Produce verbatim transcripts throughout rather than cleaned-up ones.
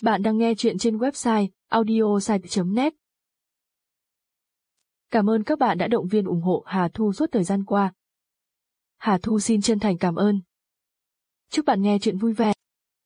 Bạn đang nghe chuyện trên website audiosite chấm net. Cảm ơn các bạn đã động viên ủng hộ Hà Thu suốt thời gian qua. Hà Thu xin chân thành cảm ơn. Chúc bạn nghe chuyện vui vẻ.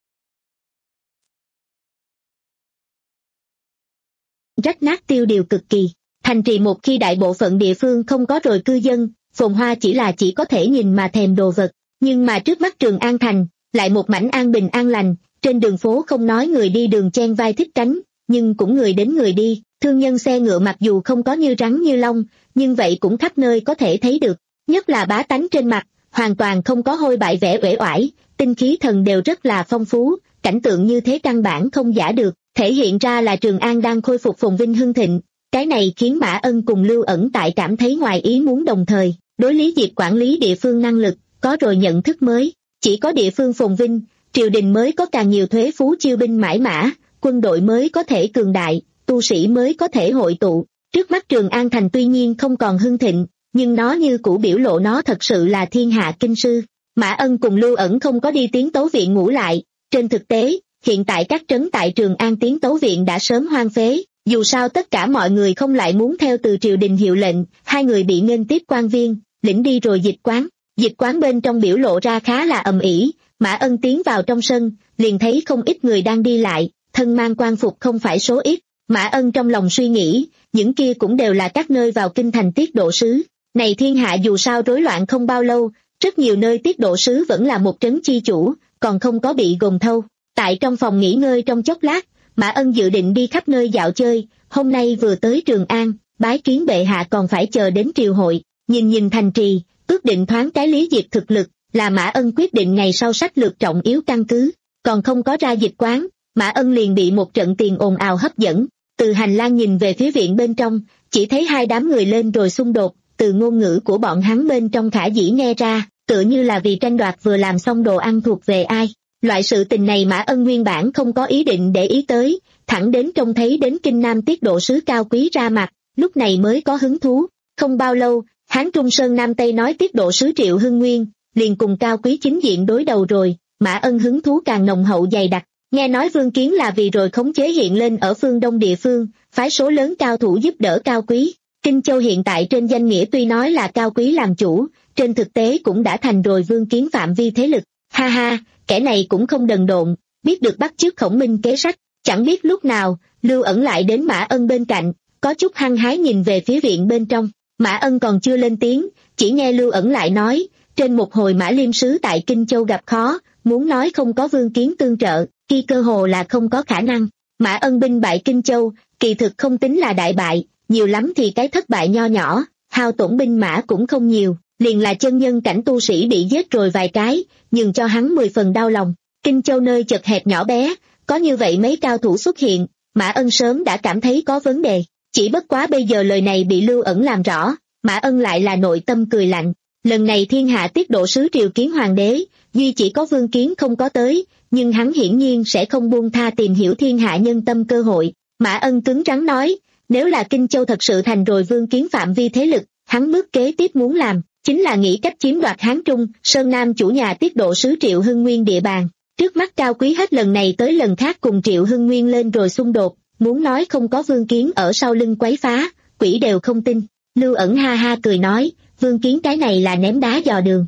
Rách nát tiêu điều cực kỳ. Thành trì một khi đại bộ phận địa phương không có rồi cư dân, phồn hoa chỉ là chỉ có thể nhìn mà thèm đồ vật. Nhưng mà trước mắt Trường An Thành, lại một mảnh an bình an lành, trên đường phố không nói người đi đường chen vai thích cánh, nhưng cũng người đến người đi, thương nhân xe ngựa mặc dù không có như rắn như long, nhưng vậy cũng khắp nơi có thể thấy được, nhất là bá tánh trên mặt, hoàn toàn không có hôi bại vẻ uể oải, tinh khí thần đều rất là phong phú, cảnh tượng như thế căn bản không giả được, thể hiện ra là Trường An đang khôi phục phồn vinh hưng thịnh, cái này khiến Mã Ân cùng Lưu Ẩn Tại cảm thấy ngoài ý muốn đồng thời, đối Lý Diệp quản lý địa phương năng lực, có rồi nhận thức mới, chỉ có địa phương phồn vinh, triều đình mới có càng nhiều thuế phú chiêu binh mãi mã, quân đội mới có thể cường đại, tu sĩ mới có thể hội tụ. Trước mắt Trường An Thành tuy nhiên không còn hưng thịnh, nhưng nó như cũ biểu lộ nó thật sự là thiên hạ kinh sư. Mã Ân cùng Lưu Ẩn không có đi Tiến Tấu Viện ngủ lại, trên thực tế, hiện tại các trấn tại Trường An Tiến Tấu Viện đã sớm hoang phế, dù sao tất cả mọi người không lại muốn theo từ triều đình hiệu lệnh, hai người bị nghênh tiếp quan viên, lĩnh đi rồi dịch quán. Dịch quán bên trong biểu lộ ra khá là ầm ĩ, Mã Ân tiến vào trong sân, liền thấy không ít người đang đi lại, thân mang quan phục không phải số ít. Mã Ân trong lòng suy nghĩ, những kia cũng đều là các nơi vào kinh thành tiết độ sứ. Này thiên hạ dù sao rối loạn không bao lâu, rất nhiều nơi tiết độ sứ vẫn là một trấn chi chủ, còn không có bị gồng thâu. Tại trong phòng nghỉ ngơi trong chốc lát, Mã Ân dự định đi khắp nơi dạo chơi, hôm nay vừa tới Trường An, bái kiến bệ hạ còn phải chờ đến triều hội, nhìn nhìn thành trì, ước định thoáng cái Lý Diệp thực lực, là Mã Ân quyết định ngày sau sách lược trọng yếu căn cứ, còn không có ra dịch quán, Mã Ân liền bị một trận tiền ồn ào hấp dẫn, từ hành lang nhìn về phía viện bên trong, chỉ thấy hai đám người lên rồi xung đột, từ ngôn ngữ của bọn hắn bên trong khả dĩ nghe ra, tựa như là vì tranh đoạt vừa làm xong đồ ăn thuộc về ai. Loại sự tình này Mã Ân nguyên bản không có ý định để ý tới, thẳng đến trông thấy đến Kinh Nam tiết độ sứ Cao Quý ra mặt, lúc này mới có hứng thú. Không bao lâu, Hán Trung Sơn Nam Tây nói tiết độ sứ Triệu Hưng Nguyên, liền cùng Cao Quý chính diện đối đầu rồi, Mã Ân hứng thú càng nồng hậu dày đặc, nghe nói Vương Kiến là vì rồi khống chế hiện lên ở phương Đông địa phương, phái số lớn cao thủ giúp đỡ Cao Quý. Kinh Châu hiện tại trên danh nghĩa tuy nói là Cao Quý làm chủ, trên thực tế cũng đã thành rồi Vương Kiến phạm vi thế lực, ha ha, kẻ này cũng không đần độn, biết được bắt chước Khổng Minh kế sách, chẳng biết lúc nào, Lưu Ẩn lại đến Mã Ân bên cạnh, có chút hăng hái nhìn về phía viện bên trong. Mã Ân còn chưa lên tiếng, chỉ nghe Lưu Ẩn lại nói, trên một hồi Mã Liêm sứ tại Kinh Châu gặp khó, muốn nói không có Vương Kiến tương trợ, khi cơ hồ là không có khả năng. Mã Ân binh bại Kinh Châu, kỳ thực không tính là đại bại, nhiều lắm thì cái thất bại nho nhỏ, hao tổn binh mã cũng không nhiều, liền là chân nhân cảnh tu sĩ bị giết rồi vài cái, nhưng cho hắn mười phần đau lòng. Kinh Châu nơi chật hẹp nhỏ bé, có như vậy mấy cao thủ xuất hiện, Mã Ân sớm đã cảm thấy có vấn đề. Chỉ bất quá bây giờ lời này bị Lưu Ẩn làm rõ, Mã Ân lại là nội tâm cười lạnh. Lần này thiên hạ tiết độ sứ triều kiến hoàng đế, duy chỉ có Vương Kiến không có tới, nhưng hắn hiển nhiên sẽ không buông tha tìm hiểu thiên hạ nhân tâm cơ hội. Mã Ân cứng rắn nói, nếu là Kinh Châu thật sự thành rồi Vương Kiến phạm vi thế lực, hắn bước kế tiếp muốn làm, chính là nghĩ cách chiếm đoạt Hán Trung, Sơn Nam chủ nhà tiết độ sứ Triệu Hưng Nguyên địa bàn. Trước mắt Cao Quý hết lần này tới lần khác cùng Triệu Hưng Nguyên lên rồi xung đột. Muốn nói không có Vương Kiến ở sau lưng quấy phá, quỷ đều không tin. Lưu Ẩn ha ha cười nói, Vương Kiến cái này là ném đá dò đường.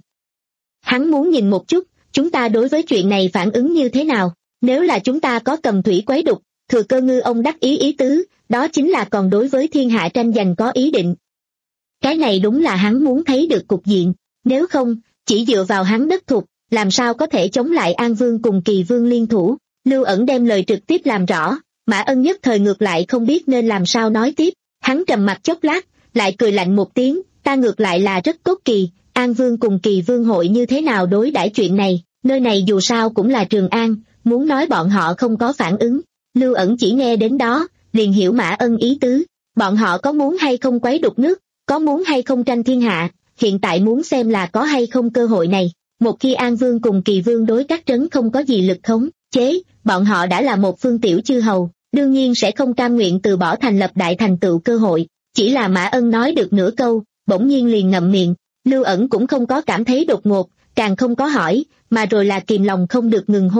Hắn muốn nhìn một chút, chúng ta đối với chuyện này phản ứng như thế nào, nếu là chúng ta có cầm thủy quấy đục, Thừa Cơ ngư ông đắc ý ý tứ, đó chính là còn đối với thiên hạ tranh giành có ý định. Cái này đúng là hắn muốn thấy được cục diện, nếu không, chỉ dựa vào hắn đất thục, làm sao có thể chống lại An Vương cùng Kỳ Vương liên thủ. Lưu Ẩn đem lời trực tiếp làm rõ. Mã Ân nhất thời ngược lại không biết nên làm sao nói tiếp, hắn trầm mặt chốc lát, lại cười lạnh một tiếng, ta ngược lại là rất cốt kỳ, An Vương cùng Kỳ Vương hội như thế nào đối đãi chuyện này, nơi này dù sao cũng là Trường An, muốn nói bọn họ không có phản ứng. Lưu Ẩn chỉ nghe đến đó, liền hiểu Mã Ân ý tứ, bọn họ có muốn hay không quấy đục nước, có muốn hay không tranh thiên hạ, hiện tại muốn xem là có hay không cơ hội này. Một khi An Vương cùng Kỳ Vương đối các trấn không có gì lực khống chế, bọn họ đã là một phương tiểu chư hầu, đương nhiên sẽ không cam nguyện từ bỏ thành lập đại thành tựu cơ hội. Chỉ là Mã Ân nói được nửa câu, bỗng nhiên liền ngậm miệng. Lưu Ẩn cũng không có cảm thấy đột ngột, càng không có hỏi, mà rồi là kìm lòng không được ngừng hô hấp.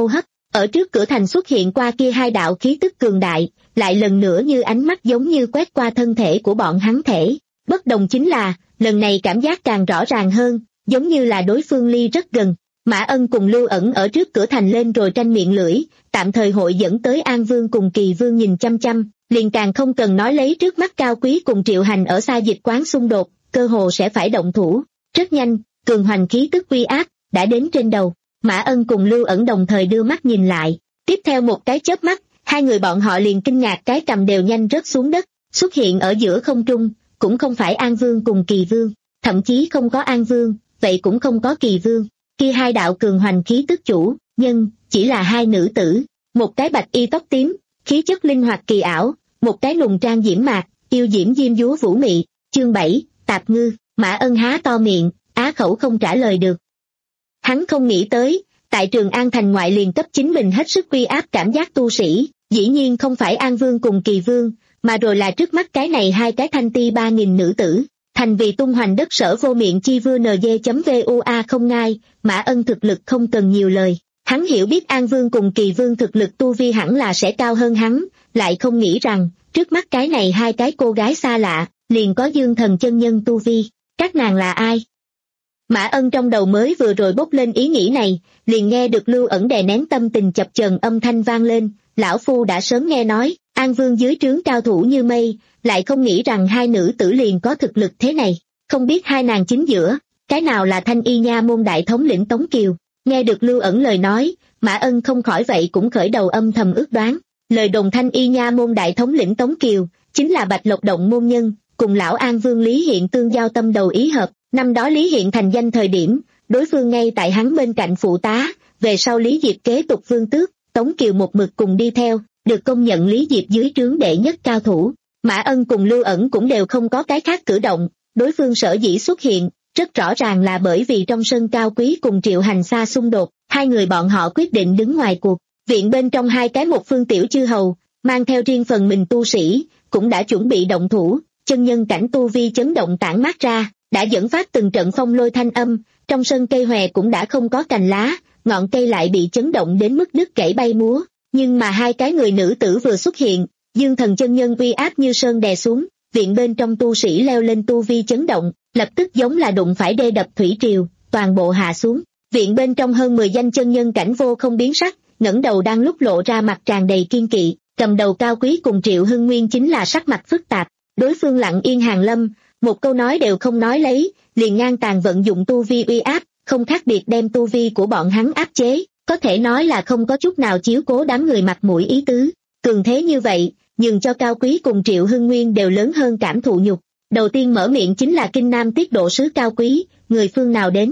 Ở trước cửa thành xuất hiện qua kia hai đạo khí tức cường đại, lại lần nữa như ánh mắt giống như quét qua thân thể của bọn hắn thể. Bất đồng chính là, lần này cảm giác càng rõ ràng hơn, giống như là đối phương ly rất gần. Mã Ân cùng Lưu Ẩn ở trước cửa thành lên rồi tranh miệng lưỡi, tạm thời hội dẫn tới An Vương cùng Kỳ Vương nhìn chăm chăm, liền càng không cần nói lấy trước mắt Cao Quý cùng Triệu Hành ở xa dịch quán xung đột, cơ hồ sẽ phải động thủ. Rất nhanh, cường hoành khí tức uy áp đã đến trên đầu. Mã Ân cùng Lưu Ẩn đồng thời đưa mắt nhìn lại, tiếp theo một cái chớp mắt, hai người bọn họ liền kinh ngạc cái cầm đều nhanh rớt xuống đất, xuất hiện ở giữa không trung, cũng không phải An Vương cùng Kỳ Vương, thậm chí không có An Vương, vậy cũng không có Kỳ Vương. Kia hai đạo cường hoành khí tức chủ nhân chỉ là hai nữ tử, một cái bạch y tóc tím, khí chất linh hoạt kỳ ảo, một cái nùng trang diễm mạc, yêu diễm diêm dúa vũ mị. Chương bảy, Tạp Ngư. Mã Ân há to miệng, á khẩu không trả lời được. Hắn không nghĩ tới, tại Trường An thành ngoại liền cấp chính mình hết sức uy áp cảm giác tu sĩ, dĩ nhiên không phải An Vương cùng Kỳ Vương, mà rồi là trước mắt cái này hai cái thanh ti ba nghìn nữ tử. Thành vì tung hoành đất sở vô miệng chi vua nz.voa không ngai, Mã Ân thực lực không cần nhiều lời. Hắn hiểu biết An Vương cùng Kỳ Vương thực lực tu vi hẳn là sẽ cao hơn hắn, lại không nghĩ rằng, trước mắt cái này hai cái cô gái xa lạ, liền có dương thần chân nhân tu vi. Các nàng là ai? Mã Ân trong đầu mới vừa rồi bốc lên ý nghĩ này, liền nghe được Lưu Ẩn đè nén tâm tình chập chờn âm thanh vang lên. Lão phu đã sớm nghe nói, An Vương dưới trướng cao thủ như mây, lại không nghĩ rằng hai nữ tử liền có thực lực thế này. Không biết hai nàng chính giữa, cái nào là Thanh Y Nha môn đại thống lĩnh Tống Kiều? Nghe được Lưu Ẩn lời nói, Mã Ân không khỏi vậy cũng khởi đầu âm thầm ước đoán. Lời đồn Thanh Y Nha môn đại thống lĩnh Tống Kiều, chính là Bạch Lộc Động môn nhân, cùng lão An Vương Lý Hiện tương giao tâm đầu ý hợp. Năm đó Lý Hiện thành danh thời điểm, đối phương ngay tại hắn bên cạnh phụ tá, về sau Lý Diệp kế tục vương tước, Tống Kiều một mực cùng đi theo, được công nhận Lý Diệp dưới trướng đệ nhất cao thủ. Mã Ân cùng Lưu Ẩn cũng đều không có cái khác cử động, đối phương sở dĩ xuất hiện, rất rõ ràng là bởi vì trong sân Cao Quý cùng Triệu Hành xa xung đột, hai người bọn họ quyết định đứng ngoài cuộc. Viện bên trong hai cái một phương tiểu chư hầu, mang theo riêng phần mình tu sĩ, cũng đã chuẩn bị động thủ, chân nhân cảnh tu vi chấn động tản mát ra, đã dẫn phát từng trận phong lôi thanh âm, trong sân cây hòe cũng đã không có cành lá, ngọn cây lại bị chấn động đến mức đứt gãy bay múa. Nhưng mà hai cái người nữ tử vừa xuất hiện, dương thần chân nhân uy áp như sơn đè xuống, viện bên trong tu sĩ leo lên tu vi chấn động, lập tức giống là đụng phải đê đập thủy triều, toàn bộ hạ xuống. Viện bên trong hơn mười danh chân nhân cảnh vô không biến sắc, ngẩng đầu đang lúc lộ ra mặt tràn đầy kiên kỵ, cầm đầu Cao Quý cùng Triệu Hưng Nguyên chính là sắc mặt phức tạp, đối phương lặng yên hàng lâm, một câu nói đều không nói lấy, liền ngang tàn vận dụng tu vi uy áp, không khác biệt đem tu vi của bọn hắn áp chế, có thể nói là không có chút nào chiếu cố đám người mặt mũi ý tứ. Cường thế như vậy, nhưng cho Cao Quý cùng Triệu Hưng Nguyên đều lớn hơn cảm thụ nhục. Đầu tiên mở miệng chính là Kinh Nam Tiết Độ Sứ Cao Quý, người phương nào đến?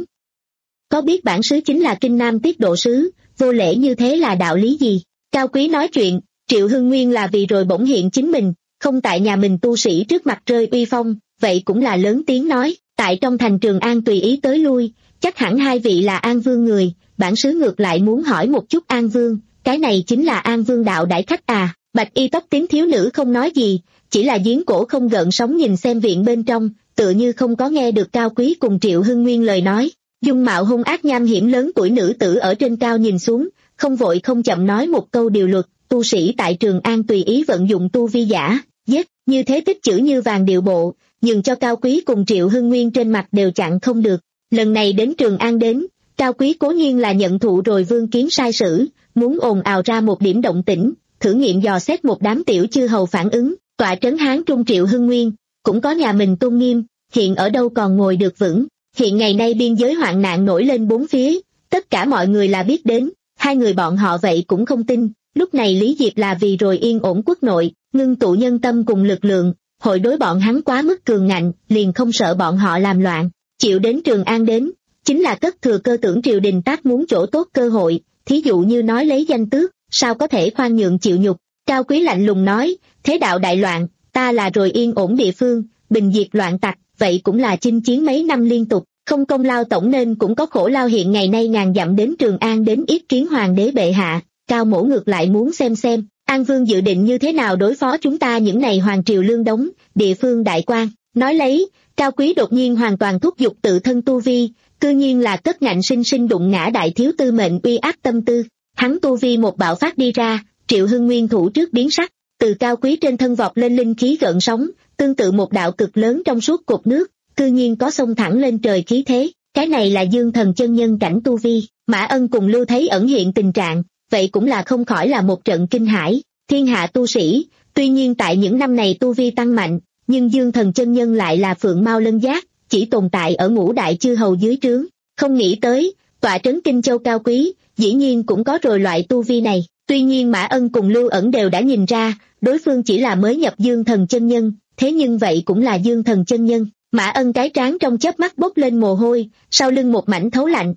Có biết bản sứ chính là Kinh Nam Tiết Độ Sứ, vô lễ như thế là đạo lý gì? Cao Quý nói chuyện, Triệu Hưng Nguyên là vì rồi bỗng hiện chính mình, không tại nhà mình tu sĩ trước mặt rơi uy phong, vậy cũng là lớn tiếng nói, tại trong thành Trường An tùy ý tới lui, chắc hẳn hai vị là An Vương người, bản sứ ngược lại muốn hỏi một chút An Vương, cái này chính là An Vương đạo đại khách à? Bạch y tóc tím thiếu nữ không nói gì, chỉ là giếng cổ không gợn sóng nhìn xem viện bên trong, tựa như không có nghe được Cao Quý cùng Triệu Hưng Nguyên lời nói. Dung mạo hung ác nham hiểm lớn tuổi nữ tử ở trên cao nhìn xuống, không vội không chậm nói một câu điều luật, tu sĩ tại Trường An tùy ý vận dụng tu vi giả, giết, như thế tích chữ như vàng điệu bộ, nhưng cho Cao Quý cùng Triệu Hưng Nguyên trên mặt đều chặn không được. Lần này đến Trường An đến, Cao Quý cố nhiên là nhận thụ rồi Vương Kiến sai sử, muốn ồn ào ra một điểm động tĩnh, thử nghiệm dò xét một đám tiểu chư hầu phản ứng, tọa trấn Hán Trung Triệu Hưng Nguyên, cũng có nhà mình tôn nghiêm, hiện ở đâu còn ngồi được vững. Hiện ngày nay biên giới hoạn nạn nổi lên bốn phía, tất cả mọi người là biết đến, hai người bọn họ vậy cũng không tin, lúc này Lý Diệp là vì rồi yên ổn quốc nội, ngưng tụ nhân tâm cùng lực lượng, hội đối bọn hắn quá mức cường ngạnh, liền không sợ bọn họ làm loạn, chịu đến Trường An đến, chính là cất thừa cơ tưởng triều đình tác muốn chỗ tốt cơ hội, thí dụ như nói lấy danh tước, sao có thể khoan nhượng chịu nhục. Cao Quý lạnh lùng nói, thế đạo đại loạn, ta là rồi yên ổn địa phương, bình diệt loạn tặc, vậy cũng là chinh chiến mấy năm liên tục, không công lao tổng nên cũng có khổ lao. Hiện ngày nay ngàn dặm đến Trường An đến yết kiến hoàng đế bệ hạ, Cao mỗ ngược lại muốn xem xem, An Vương dự định như thế nào đối phó chúng ta những này hoàng triều lương đống, địa phương đại quan. Nói lấy, Cao Quý đột nhiên hoàn toàn thúc giục tự thân tu vi, cư nhiên là cất ngạnh sinh sinh đụng ngã đại thiếu tư mệnh uy áp tâm tư. Hắn tu vi một bạo phát đi ra, Triệu Hưng Nguyên thủ trước biến sắc, từ Cao Quý trên thân vọt lên linh khí gợn sóng, tương tự một đạo cực lớn trong suốt cột nước, cư nhiên có xông thẳng lên trời khí thế, cái này là Dương Thần chân nhân cảnh tu vi. Mã Ân cùng Lưu thấy ẩn hiện tình trạng, vậy cũng là không khỏi là một trận kinh hãi. Thiên hạ tu sĩ, tuy nhiên tại những năm này tu vi tăng mạnh, nhưng Dương Thần chân nhân lại là phượng mao lân giác, chỉ tồn tại ở ngũ đại chư hầu dưới trướng. Không nghĩ tới, tọa trấn Kinh Châu Cao Quý, dĩ nhiên cũng có rồi loại tu vi này. Tuy nhiên Mã Ân cùng Lưu ẩn đều đã nhìn ra, đối phương chỉ là mới nhập Dương Thần chân nhân, thế nhưng vậy cũng là Dương Thần chân nhân. Mã Ân cái trán trong chớp mắt bốc lên mồ hôi, sau lưng một mảnh thấu lạnh.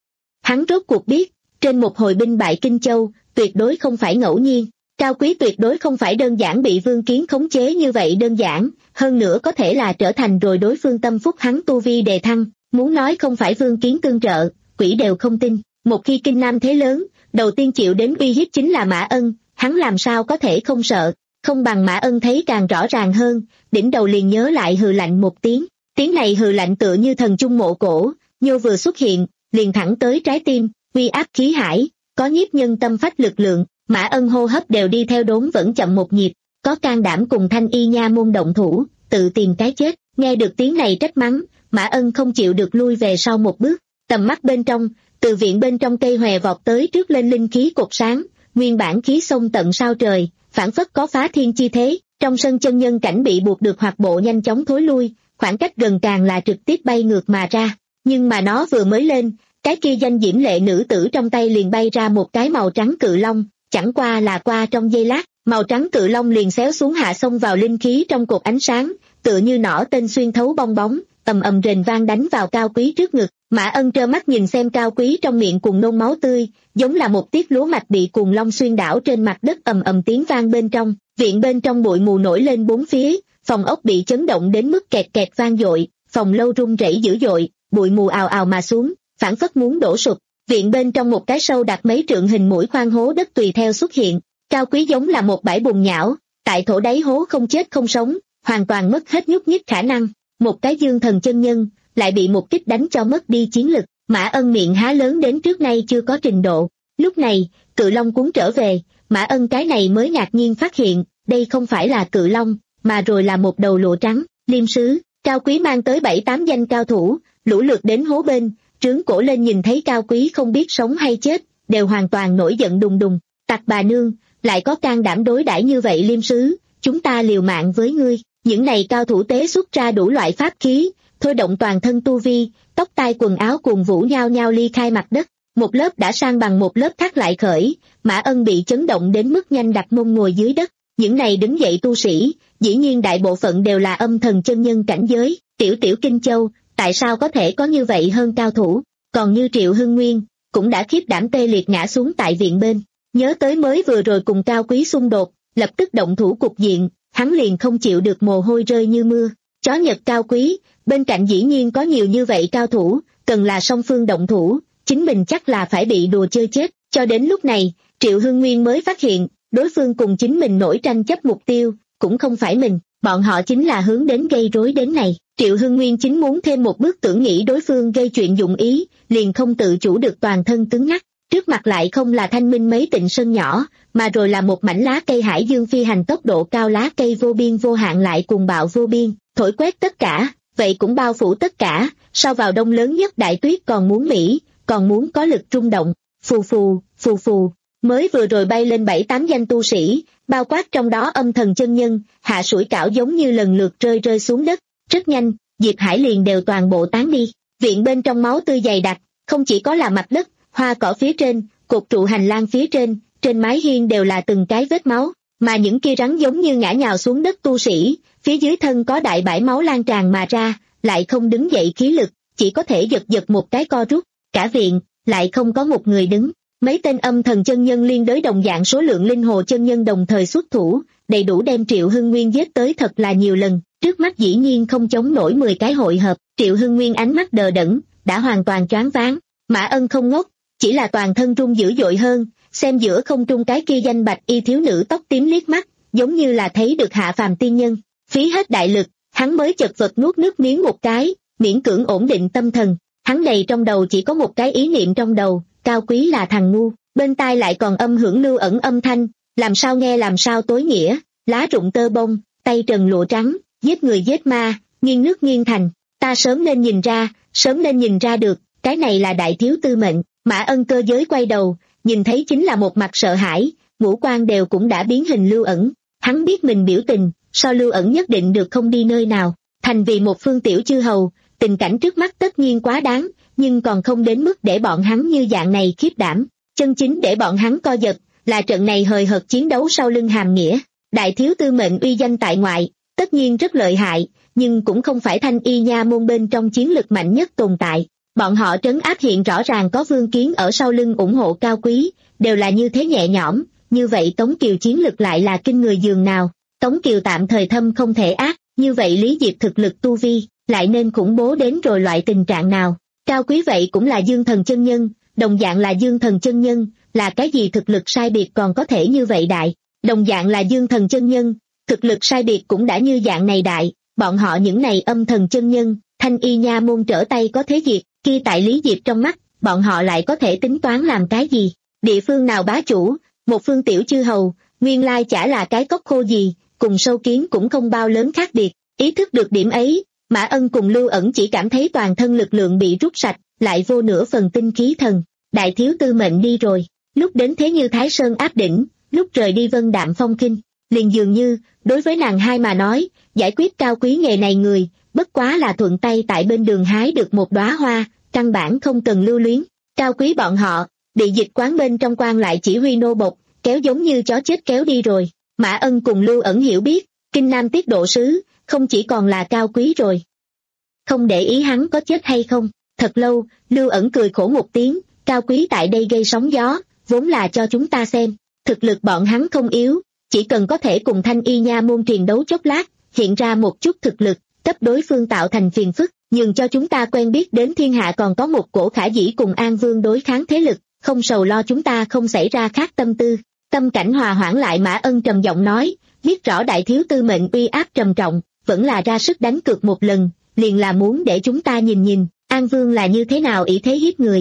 Hắn rốt cuộc biết, trên một hồi binh bại Kinh Châu, tuyệt đối không phải ngẫu nhiên. Cao Quý tuyệt đối không phải đơn giản bị Vương Kiến khống chế như vậy đơn giản, hơn nữa có thể là trở thành rồi đối phương tâm phúc hắn tu vi đề thăng, muốn nói không phải Vương Kiến tương trợ, quỷ đều không tin. Một khi Kinh Nam thế lớn, đầu tiên chịu đến uy hiếp chính là Mã Ân, hắn làm sao có thể không sợ, không bằng Mã Ân thấy càng rõ ràng hơn, đỉnh đầu liền nhớ lại hừ lạnh một tiếng, tiếng này hừ lạnh tựa như thần trung mộ cổ, nhô vừa xuất hiện, liền thẳng tới trái tim, uy áp khí hải, có nhiếp nhân tâm phách lực lượng. Mã Ân hô hấp đều đi theo đốn vẫn chậm một nhịp, có can đảm cùng Thanh Y nha môn động thủ, tự tìm cái chết. Nghe được tiếng này trách mắng, Mã Ân không chịu được lui về sau một bước, tầm mắt bên trong, từ viện bên trong cây hòe vọt tới trước lên linh khí cột sáng, nguyên bản khí sông tận sao trời, phản phất có phá thiên chi thế. Trong sân chân nhân cảnh bị buộc được hoạt bộ nhanh chóng thối lui, khoảng cách gần càng là trực tiếp bay ngược mà ra. Nhưng mà nó vừa mới lên, cái kia danh diễm lệ nữ tử trong tay liền bay ra một cái màu trắng cự long. Chẳng qua là qua trong giây lát, màu trắng cự long liền xéo xuống hạ xông vào linh khí trong cột ánh sáng, tựa như nỏ tên xuyên thấu bong bóng, ầm ầm rền vang đánh vào Cao Quý trước ngực. Mã Ân trơ mắt nhìn xem Cao Quý trong miệng cuồng nôn máu tươi, giống là một tiết lúa mạch bị cuồng long xuyên đảo trên mặt đất, ầm ầm tiếng vang bên trong, viện bên trong bụi mù nổi lên bốn phía, phòng ốc bị chấn động đến mức kẹt kẹt vang dội, phòng lâu rung rẩy dữ dội, bụi mù ào ào mà xuống, phảng phất muốn đổ sụp. Viện bên trong một cái sâu đạt mấy trượng hình mũi khoan hố đất tùy theo xuất hiện, Cao Quý giống là một bãi bùn nhão, tại thổ đáy hố không chết không sống, hoàn toàn mất hết nhúc nhích khả năng. Một cái Dương Thần chân nhân lại bị một kích đánh cho mất đi chiến lực. Mã Ân miệng há lớn đến trước nay chưa có trình độ. Lúc này, cự long cuốn trở về, Mã Ân cái này mới ngạc nhiên phát hiện, đây không phải là cự long, mà rồi là một đầu lụa trắng. Liêm sứ, Cao Quý mang tới bảy tám danh cao thủ, lũ lượt đến hố bên, trướng cổ lên nhìn thấy Cao Quý không biết sống hay chết, đều hoàn toàn nổi giận đùng đùng. Tặc bà nương, lại có can đảm đối đãi như vậy Liêm sứ, chúng ta liều mạng với ngươi. Những này cao thủ tế xuất ra đủ loại pháp khí, thôi động toàn thân tu vi, tóc tai quần áo cuồng vũ nhao nhao ly khai mặt đất. Một lớp đã sang bằng một lớp khác lại khởi, Mã Ân bị chấn động đến mức nhanh đặt mông ngồi dưới đất. Những này đứng dậy tu sĩ, dĩ nhiên đại bộ phận đều là âm thần chân nhân cảnh giới. Tiểu tiểu Kinh Châu, tại sao có thể có như vậy hơn cao thủ? Còn như Triệu Hưng Nguyên, cũng đã khiếp đảm tê liệt ngã xuống tại viện bên. Nhớ tới mới vừa rồi cùng Cao Quý xung đột, lập tức động thủ cục diện, hắn liền không chịu được mồ hôi rơi như mưa. Chó Nhật Cao Quý, bên cạnh dĩ nhiên có nhiều như vậy cao thủ, cần là song phương động thủ, chính mình chắc là phải bị đùa chơi chết. Cho đến lúc này, Triệu Hưng Nguyên mới phát hiện, đối phương cùng chính mình nổi tranh chấp mục tiêu, cũng không phải mình, bọn họ chính là hướng đến gây rối đến này. Triệu Hưng Nguyên chính muốn thêm một bước tưởng nghĩ đối phương gây chuyện dụng ý, liền không tự chủ được toàn thân cứng ngắc. Trước mặt lại không là thanh minh mấy tịnh sơn nhỏ, mà rồi là một mảnh lá cây hải dương phi hành tốc độ cao, lá cây vô biên vô hạn lại cuồng bạo vô biên, thổi quét tất cả, vậy cũng bao phủ tất cả. Sau vào đông lớn nhất đại tuyết còn muốn mỹ, còn muốn có lực rung động. Phù phù, phù phù, mới vừa rồi bay lên bảy tám danh tu sĩ, bao quát trong đó âm thần chân nhân, hạ sủi cảo giống như lần lượt rơi rơi xuống đất. Rất nhanh, Diệp Hải liền đều toàn bộ tán đi. Viện bên trong máu tươi dày đặc, không chỉ có là mặt đất, hoa cỏ phía trên, cột trụ hành lang phía trên, trên mái hiên đều là từng cái vết máu, mà những kia rắn giống như ngã nhào xuống đất tu sĩ, phía dưới thân có đại bãi máu lan tràn mà ra, lại không đứng dậy khí lực, chỉ có thể giật giật một cái co rút. Cả viện, lại không có một người đứng. Mấy tên âm thần chân nhân liên đới đồng dạng số lượng linh hồ chân nhân đồng thời xuất thủ, đầy đủ đem Triệu Hưng Nguyên giết tới thật là nhiều lần, trước mắt dĩ nhiên không chống nổi mười cái hội hợp. Triệu Hưng Nguyên ánh mắt đờ đẫn, đã hoàn toàn choáng váng. Mã Ân không ngốc, chỉ là toàn thân run dữ dội hơn, xem giữa không trung cái kia danh bạch y thiếu nữ tóc tím liếc mắt, giống như là thấy được hạ phàm tiên nhân. Phí hết đại lực, hắn mới chật vật nuốt nước miếng một cái, miễn cưỡng ổn định tâm thần. Hắn đầy trong đầu chỉ có một cái ý niệm trong đầu, Cao Quý là thằng ngu, bên tai lại còn âm hưởng Lưu Ẩn âm thanh, làm sao nghe làm sao tối nghĩa, lá rụng tơ bông, tay trần lụa trắng, giết người giết ma, nghiêng nước nghiêng thành, ta sớm nên nhìn ra, sớm nên nhìn ra được, cái này là đại thiếu tư mệnh. Mã Ân cơ giới quay đầu, nhìn thấy chính là một mặt sợ hãi, ngũ quan đều cũng đã biến hình Lưu Ẩn, hắn biết mình biểu tình, so Lưu Ẩn nhất định được không đi nơi nào, thành vì một phương tiểu chư hầu, tình cảnh trước mắt tất nhiên quá đáng, nhưng còn không đến mức để bọn hắn như dạng này khiếp đảm, chân chính để bọn hắn co giật, là trận này hời hợt chiến đấu sau lưng hàm nghĩa. Đại thiếu tư mệnh uy danh tại ngoại, tất nhiên rất lợi hại, nhưng cũng không phải Thanh Y nha môn bên trong chiến lực mạnh nhất tồn tại. Bọn họ trấn áp hiện rõ ràng có Vương Kiến ở sau lưng ủng hộ cao quý, đều là như thế nhẹ nhõm, như vậy Tống Kiều chiến lực lại là kinh người dường nào. Tống Kiều tạm thời thâm không thể ác, như vậy Lý Diệp thực lực tu vi, lại nên khủng bố đến rồi loại tình trạng nào. Cao quý vậy cũng là dương thần chân nhân, đồng dạng là dương thần chân nhân, là cái gì thực lực sai biệt còn có thể như vậy đại. Đồng dạng là dương thần chân nhân, thực lực sai biệt cũng đã như dạng này đại, bọn họ những này âm thần chân nhân, Thanh Y nha môn trở tay có thế diệt, kia tại Lý Diệp trong mắt, bọn họ lại có thể tính toán làm cái gì? Địa phương nào bá chủ, một phương tiểu chư hầu, nguyên lai chả là cái cốc khô gì, cùng sâu kiến cũng không bao lớn khác biệt. Ý thức được điểm ấy, Mã Ân cùng Lưu Ẩn chỉ cảm thấy toàn thân lực lượng bị rút sạch, lại vô nửa phần tinh khí thần. Đại thiếu tư mệnh đi rồi, lúc đến thế như Thái Sơn áp đỉnh, lúc rời đi vân đạm phong kinh, liền dường như, đối với nàng hai mà nói, giải quyết cao quý nghề này người, bất quá là thuận tay tại bên đường hái được một đóa hoa, căn bản không cần lưu luyến. Cao quý bọn họ, bị dịch quán bên trong quan lại chỉ huy nô bộc, kéo giống như chó chết kéo đi rồi. Mã Ân cùng Lưu Ẩn hiểu biết, Kinh Nam tiết độ sứ, không chỉ còn là cao quý rồi. Không để ý hắn có chết hay không, thật lâu, Lưu Ẩn cười khổ một tiếng, cao quý tại đây gây sóng gió, vốn là cho chúng ta xem, thực lực bọn hắn không yếu, chỉ cần có thể cùng Thanh Y nha môn triền đấu chốc lát, hiện ra một chút thực lực, cấp đối phương tạo thành phiền phức, nhường cho chúng ta quen biết đến thiên hạ còn có một cổ khả dĩ cùng An Vương đối kháng thế lực, không sầu lo chúng ta không xảy ra khác tâm tư. Tâm cảnh hòa hoãn lại, Mã Ân trầm giọng nói, biết rõ đại thiếu tư mệnh uy áp trầm trọng, vẫn là ra sức đánh cược một lần, liền là muốn để chúng ta nhìn nhìn, An Vương là như thế nào ỷ thế hiếp người.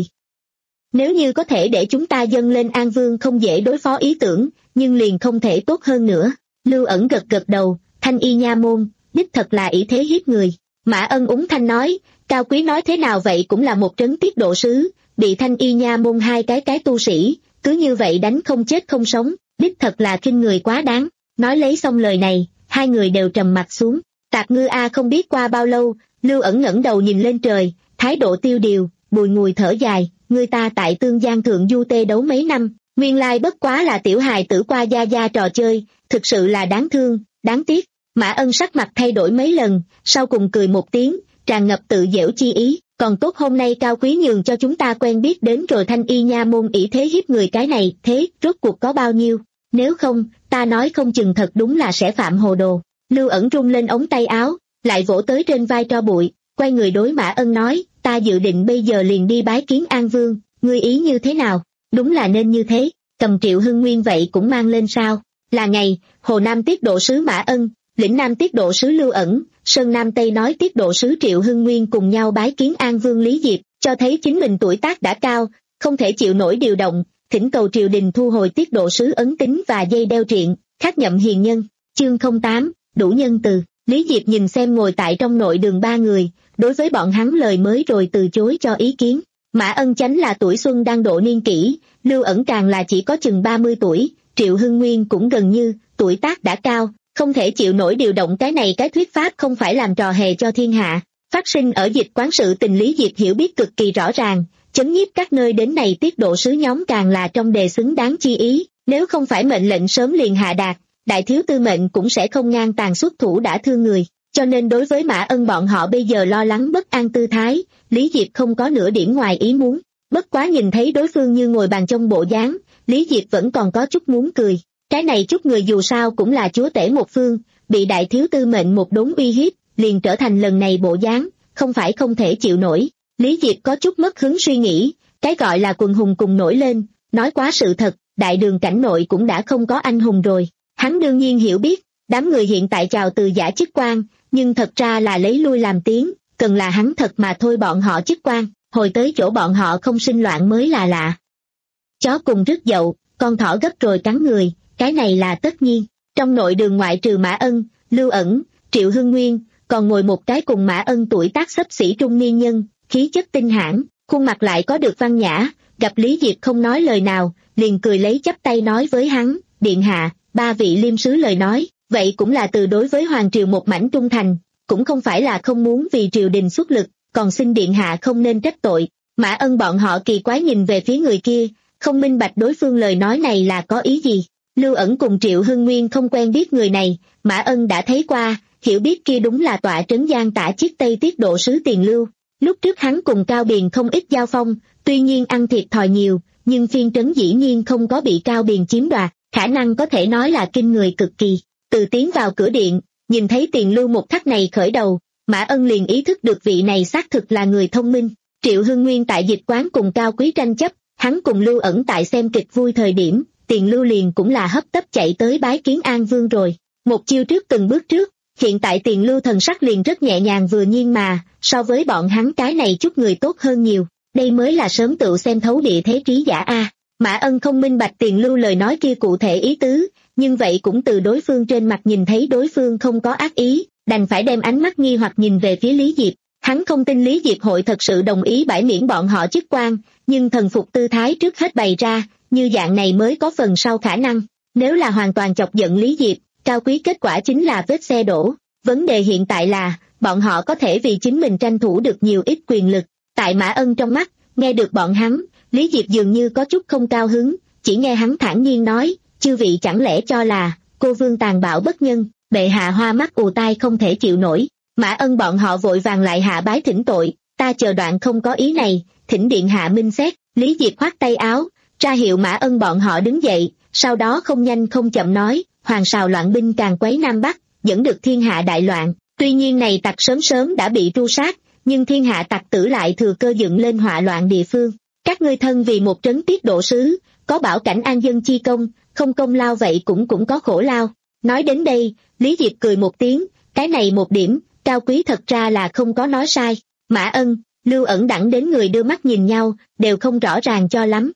Nếu như có thể để chúng ta dâng lên An Vương không dễ đối phó ý tưởng, nhưng liền không thể tốt hơn nữa. Lưu Ẩn gật gật đầu, Thanh Y nha môn, đích thật là ỷ thế hiếp người. Mã Ân úng thanh nói, cao quý nói thế nào vậy cũng là một trấn tiết độ sứ, bị Thanh Y nha môn hai cái cái tu sĩ, cứ như vậy đánh không chết không sống, đích thật là khinh người quá đáng. Nói lấy xong lời này, hai người đều trầm mặt xuống. Tạc Ngư A không biết qua bao lâu, Lưu Ẩn ngẩng đầu nhìn lên trời, thái độ tiêu điều, bùi ngùi thở dài, người ta tại Tương Giang thượng du tê đấu mấy năm, nguyên lai bất quá là tiểu hài tử qua gia gia trò chơi, thực sự là đáng thương, đáng tiếc. Mã Ân sắc mặt thay đổi mấy lần, sau cùng cười một tiếng, tràn ngập tự giễu chi ý, còn tốt hôm nay cao quý nhường cho chúng ta quen biết đến rồi Thanh Y nha môn ỷ thế hiếp người cái này, thế rốt cuộc có bao nhiêu, nếu không, ta nói không chừng thật đúng là sẽ phạm hồ đồ. Lưu Ẩn rung lên ống tay áo, lại vỗ tới trên vai tro bụi, quay người đối Mã Ân nói, ta dự định bây giờ liền đi bái kiến An Vương, ngươi ý như thế nào? Đúng là nên như thế, cầm Triệu Hưng Nguyên vậy cũng mang lên sao? Là ngày, Hồ Nam tiết độ sứ Mã Ân, Lĩnh Nam tiết độ sứ Lưu Ẩn, Sơn Nam Tây nói tiết độ sứ Triệu Hưng Nguyên cùng nhau bái kiến An Vương Lý Diệp, cho thấy chính mình tuổi tác đã cao, không thể chịu nổi điều động, thỉnh cầu triều đình thu hồi tiết độ sứ ấn tín và dây đeo triện, khắc nhậm hiền nhân. Chương không tám, đủ nhân từ. Lý Diệp nhìn xem ngồi tại trong nội đường ba người, đối với bọn hắn lời mới rồi từ chối cho ý kiến. Mã Ân chánh là tuổi xuân đang độ niên kỷ, Lưu Ẩn càng là chỉ có chừng ba mươi tuổi, Triệu Hưng Nguyên cũng gần như, tuổi tác đã cao, không thể chịu nổi điều động cái này cái thuyết pháp không phải làm trò hề cho thiên hạ. Phát sinh ở dịch quán sự tình Lý Diệp hiểu biết cực kỳ rõ ràng, chấn nhiếp các nơi đến này tiết độ sứ nhóm càng là trong đề xứng đáng chi ý, nếu không phải mệnh lệnh sớm liền hạ đạt, đại thiếu tư mệnh cũng sẽ không ngang tàn xuất thủ đã thương người, cho nên đối với Mã Ân bọn họ bây giờ lo lắng bất an tư thái, Lý Diệp không có nửa điểm ngoài ý muốn, bất quá nhìn thấy đối phương như ngồi bàn trong bộ dáng, Lý Diệp vẫn còn có chút muốn cười, cái này chút người dù sao cũng là chúa tể một phương, bị đại thiếu tư mệnh một đốn uy hiếp, liền trở thành lần này bộ dáng, không phải không thể chịu nổi. Lý Diệp có chút mất hứng suy nghĩ, cái gọi là quần hùng cùng nổi lên, nói quá sự thật, đại đường cảnh nội cũng đã không có anh hùng rồi. Hắn đương nhiên hiểu biết, đám người hiện tại chào từ giả chức quan, nhưng thật ra là lấy lui làm tiếng, cần là hắn thật mà thôi bọn họ chức quan, hồi tới chỗ bọn họ không sinh loạn mới là lạ. chó cùng rước dậu, con thỏ gấp rồi cắn người, cái này là tất nhiên. Trong nội đường ngoại trừ Mã Ân, Lưu Ẩn, Triệu Hưng Nguyên, còn ngồi một cái cùng Mã Ân tuổi tác xấp xỉ trung niên nhân, khí chất tinh hãn, khuôn mặt lại có được văn nhã, gặp Lý Diệp không nói lời nào, liền cười lấy chắp tay nói với hắn, điện hạ, ba vị liêm sứ lời nói, vậy cũng là từ đối với hoàng triều một mảnh trung thành, cũng không phải là không muốn vì triều đình xuất lực, còn xin điện hạ không nên trách tội. Mã Ân bọn họ kỳ quái nhìn về phía người kia, không minh bạch đối phương lời nói này là có ý gì. Lưu Ẩn cùng Triệu Hưng Nguyên không quen biết người này, Mã Ân đã thấy qua, hiểu biết kia đúng là tọa trấn Giang Tả chiết Tây tiết độ sứ Tiền Lưu. Lúc trước hắn cùng Cao Biền không ít giao phong, tuy nhiên ăn thiệt thòi nhiều, nhưng phiên trấn dĩ nhiên không có bị Cao Biền chiếm đoạt, khả năng có thể nói là kinh người cực kỳ. Từ tiến vào cửa điện, nhìn thấy Tiền Lưu một khắc này khởi đầu, Mã Ân liền ý thức được vị này xác thực là người thông minh. Triệu Hưng Nguyên tại dịch quán cùng Cao Quý tranh chấp, hắn cùng Lưu Ẩn tại xem kịch vui thời điểm, Tiền Lưu liền cũng là hấp tấp chạy tới bái kiến An Vương rồi. Một chiêu trước từng bước trước, hiện tại Tiền Lưu thần sắc liền rất nhẹ nhàng vừa nhiên mà, so với bọn hắn cái này chút người tốt hơn nhiều, đây mới là sớm tự xem thấu địa thế trí giả a. Mã Ân không minh bạch Tiền Lưu lời nói kia cụ thể ý tứ, nhưng vậy cũng từ đối phương trên mặt nhìn thấy đối phương không có ác ý, đành phải đem ánh mắt nghi hoặc nhìn về phía Lý Diệp. Hắn không tin Lý Diệp hội thật sự đồng ý bãi miễn bọn họ chức quan, nhưng thần phục tư thái trước hết bày ra, như dạng này mới có phần sau khả năng. Nếu là hoàn toàn chọc giận Lý Diệp, Cao Quý kết quả chính là vết xe đổ. Vấn đề hiện tại là, bọn họ có thể vì chính mình tranh thủ được nhiều ít quyền lực. Tại Mã Ân trong mắt, nghe được bọn hắn, Lý Diệp dường như có chút không cao hứng, chỉ nghe hắn thản nhiên nói, chư vị chẳng lẽ cho là, cô vương tàn bạo bất nhân, bệ hạ hoa mắt ù tai không thể chịu nổi. Mã Ân bọn họ vội vàng lại hạ bái thỉnh tội, ta chờ đoạn không có ý này, thỉnh điện hạ minh xét. Lý Diệp khoát tay áo, ra hiệu Mã Ân bọn họ đứng dậy, sau đó không nhanh không chậm nói, hoàng sào loạn binh càng quấy Nam Bắc, dẫn được thiên hạ đại loạn, tuy nhiên này tặc sớm sớm đã bị tru sát, nhưng thiên hạ tặc tử lại thừa cơ dựng lên họa loạn địa phương. Các ngươi thân vì một trấn tiết độ sứ, có bảo cảnh an dân chi công, không công lao vậy cũng cũng có khổ lao. Nói đến đây, Lý Diệp cười một tiếng, cái này một điểm, Cao Quý thật ra là không có nói sai. Mã Ân, Lưu Ẩn đẳng đến người đưa mắt nhìn nhau, đều không rõ ràng cho lắm.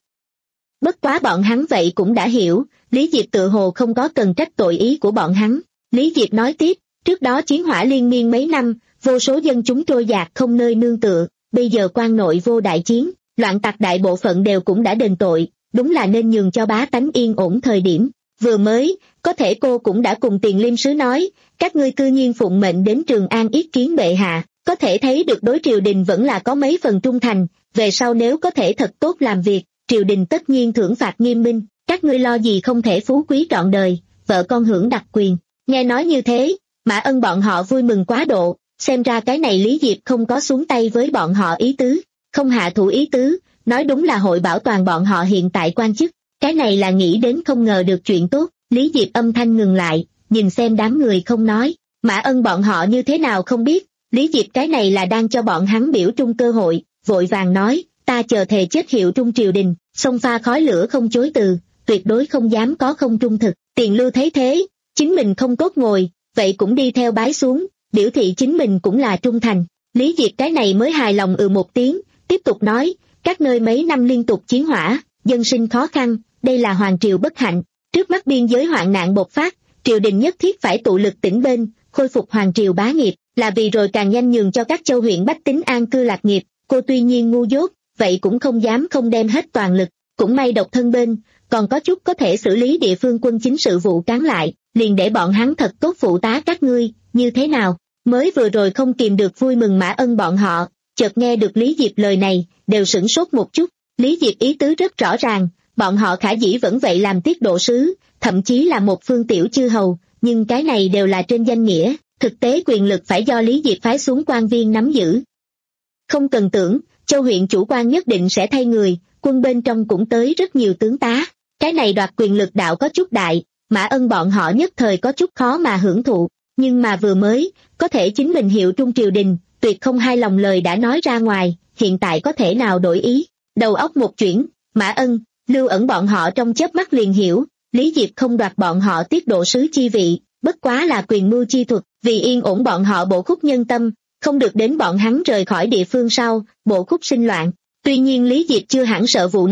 Bất quá bọn hắn vậy cũng đã hiểu, Lý Diệp tự hồ không có cần trách tội ý của bọn hắn. Lý Diệp nói tiếp, trước đó chiến hỏa liên miên mấy năm, vô số dân chúng trôi dạt không nơi nương tựa, bây giờ quan nội vô đại chiến, loạn tặc đại bộ phận đều cũng đã đền tội, đúng là nên nhường cho bá tánh yên ổn thời điểm. Vừa mới, có thể cô cũng đã cùng Tiền Liêm sứ nói, các ngươi cư nhiên phụng mệnh đến Trường An yết kiến bệ hạ, có thể thấy được đối triều đình vẫn là có mấy phần trung thành, về sau nếu có thể thật tốt làm việc, triều đình tất nhiên thưởng phạt nghiêm minh, các ngươi lo gì không thể phú quý trọn đời, vợ con hưởng đặc quyền. Nghe nói như thế, Mã Ân bọn họ vui mừng quá độ, xem ra cái này Lý Diệp không có xuống tay với bọn họ ý tứ, không hạ thủ ý tứ, nói đúng là hội bảo toàn bọn họ hiện tại quan chức, cái này là nghĩ đến không ngờ được chuyện tốt. Lý Diệp âm thanh ngừng lại, nhìn xem đám người không nói, Mã Ân bọn họ như thế nào không biết, Lý Diệp cái này là đang cho bọn hắn biểu trung cơ hội, vội vàng nói, ta chờ thề chết hiệu trung triều đình, sông pha khói lửa không chối từ, tuyệt đối không dám có không trung thực. Tiền Lưu thấy thế, chính mình không tốt ngồi, vậy cũng đi theo bái xuống, biểu thị chính mình cũng là trung thành. Lý Diệp cái này mới hài lòng ừ một tiếng, tiếp tục nói, các nơi mấy năm liên tục chiến hỏa, dân sinh khó khăn, đây là hoàng triều bất hạnh. Trước mắt biên giới hoạn nạn bộc phát, triều đình nhất thiết phải tụ lực tỉnh bên, khôi phục hoàng triều bá nghiệp, là vì rồi càng nhanh nhường cho các châu huyện bách tính an cư lạc nghiệp. Cô tuy nhiên ngu dốt, vậy cũng không dám không đem hết toàn lực, cũng may độc thân bên, còn có chút có thể xử lý địa phương quân chính sự vụ cán lại, liền để bọn hắn thật tốt phụ tá các ngươi, như thế nào? Mới vừa rồi không kìm được vui mừng Mã Ân bọn họ, chợt nghe được Lý Diệp lời này, đều sửng sốt một chút. Lý Diệp ý tứ rất rõ ràng, bọn họ khả dĩ vẫn vậy làm tiết độ sứ, thậm chí là một phương tiểu chư hầu, nhưng cái này đều là trên danh nghĩa, thực tế quyền lực phải do Lý Diệp phái xuống quan viên nắm giữ. Không cần tưởng, châu huyện chủ quan nhất định sẽ thay người, quân bên trong cũng tới rất nhiều tướng tá, cái này đoạt quyền lực đạo có chút đại, Mã Ân bọn họ nhất thời có chút khó mà hưởng thụ, nhưng mà vừa mới, có thể chính mình hiệu trung triều đình, tuyệt không hai lòng lời đã nói ra ngoài, hiện tại có thể nào đổi ý. Đầu óc một chuyển, Mã Ân, Lưu Ẩn bọn họ trong chớp mắt liền hiểu, Lý Diệp không đoạt bọn họ tiết độ sứ chi vị, bất quá là quyền mưu chi thuật, vì yên ổn bọn họ bộ khúc nhân tâm, không được đến bọn hắn rời khỏi địa phương sau, bộ khúc sinh loạn. Tuy nhiên Lý Diệp chưa hẳn sợ vụ này,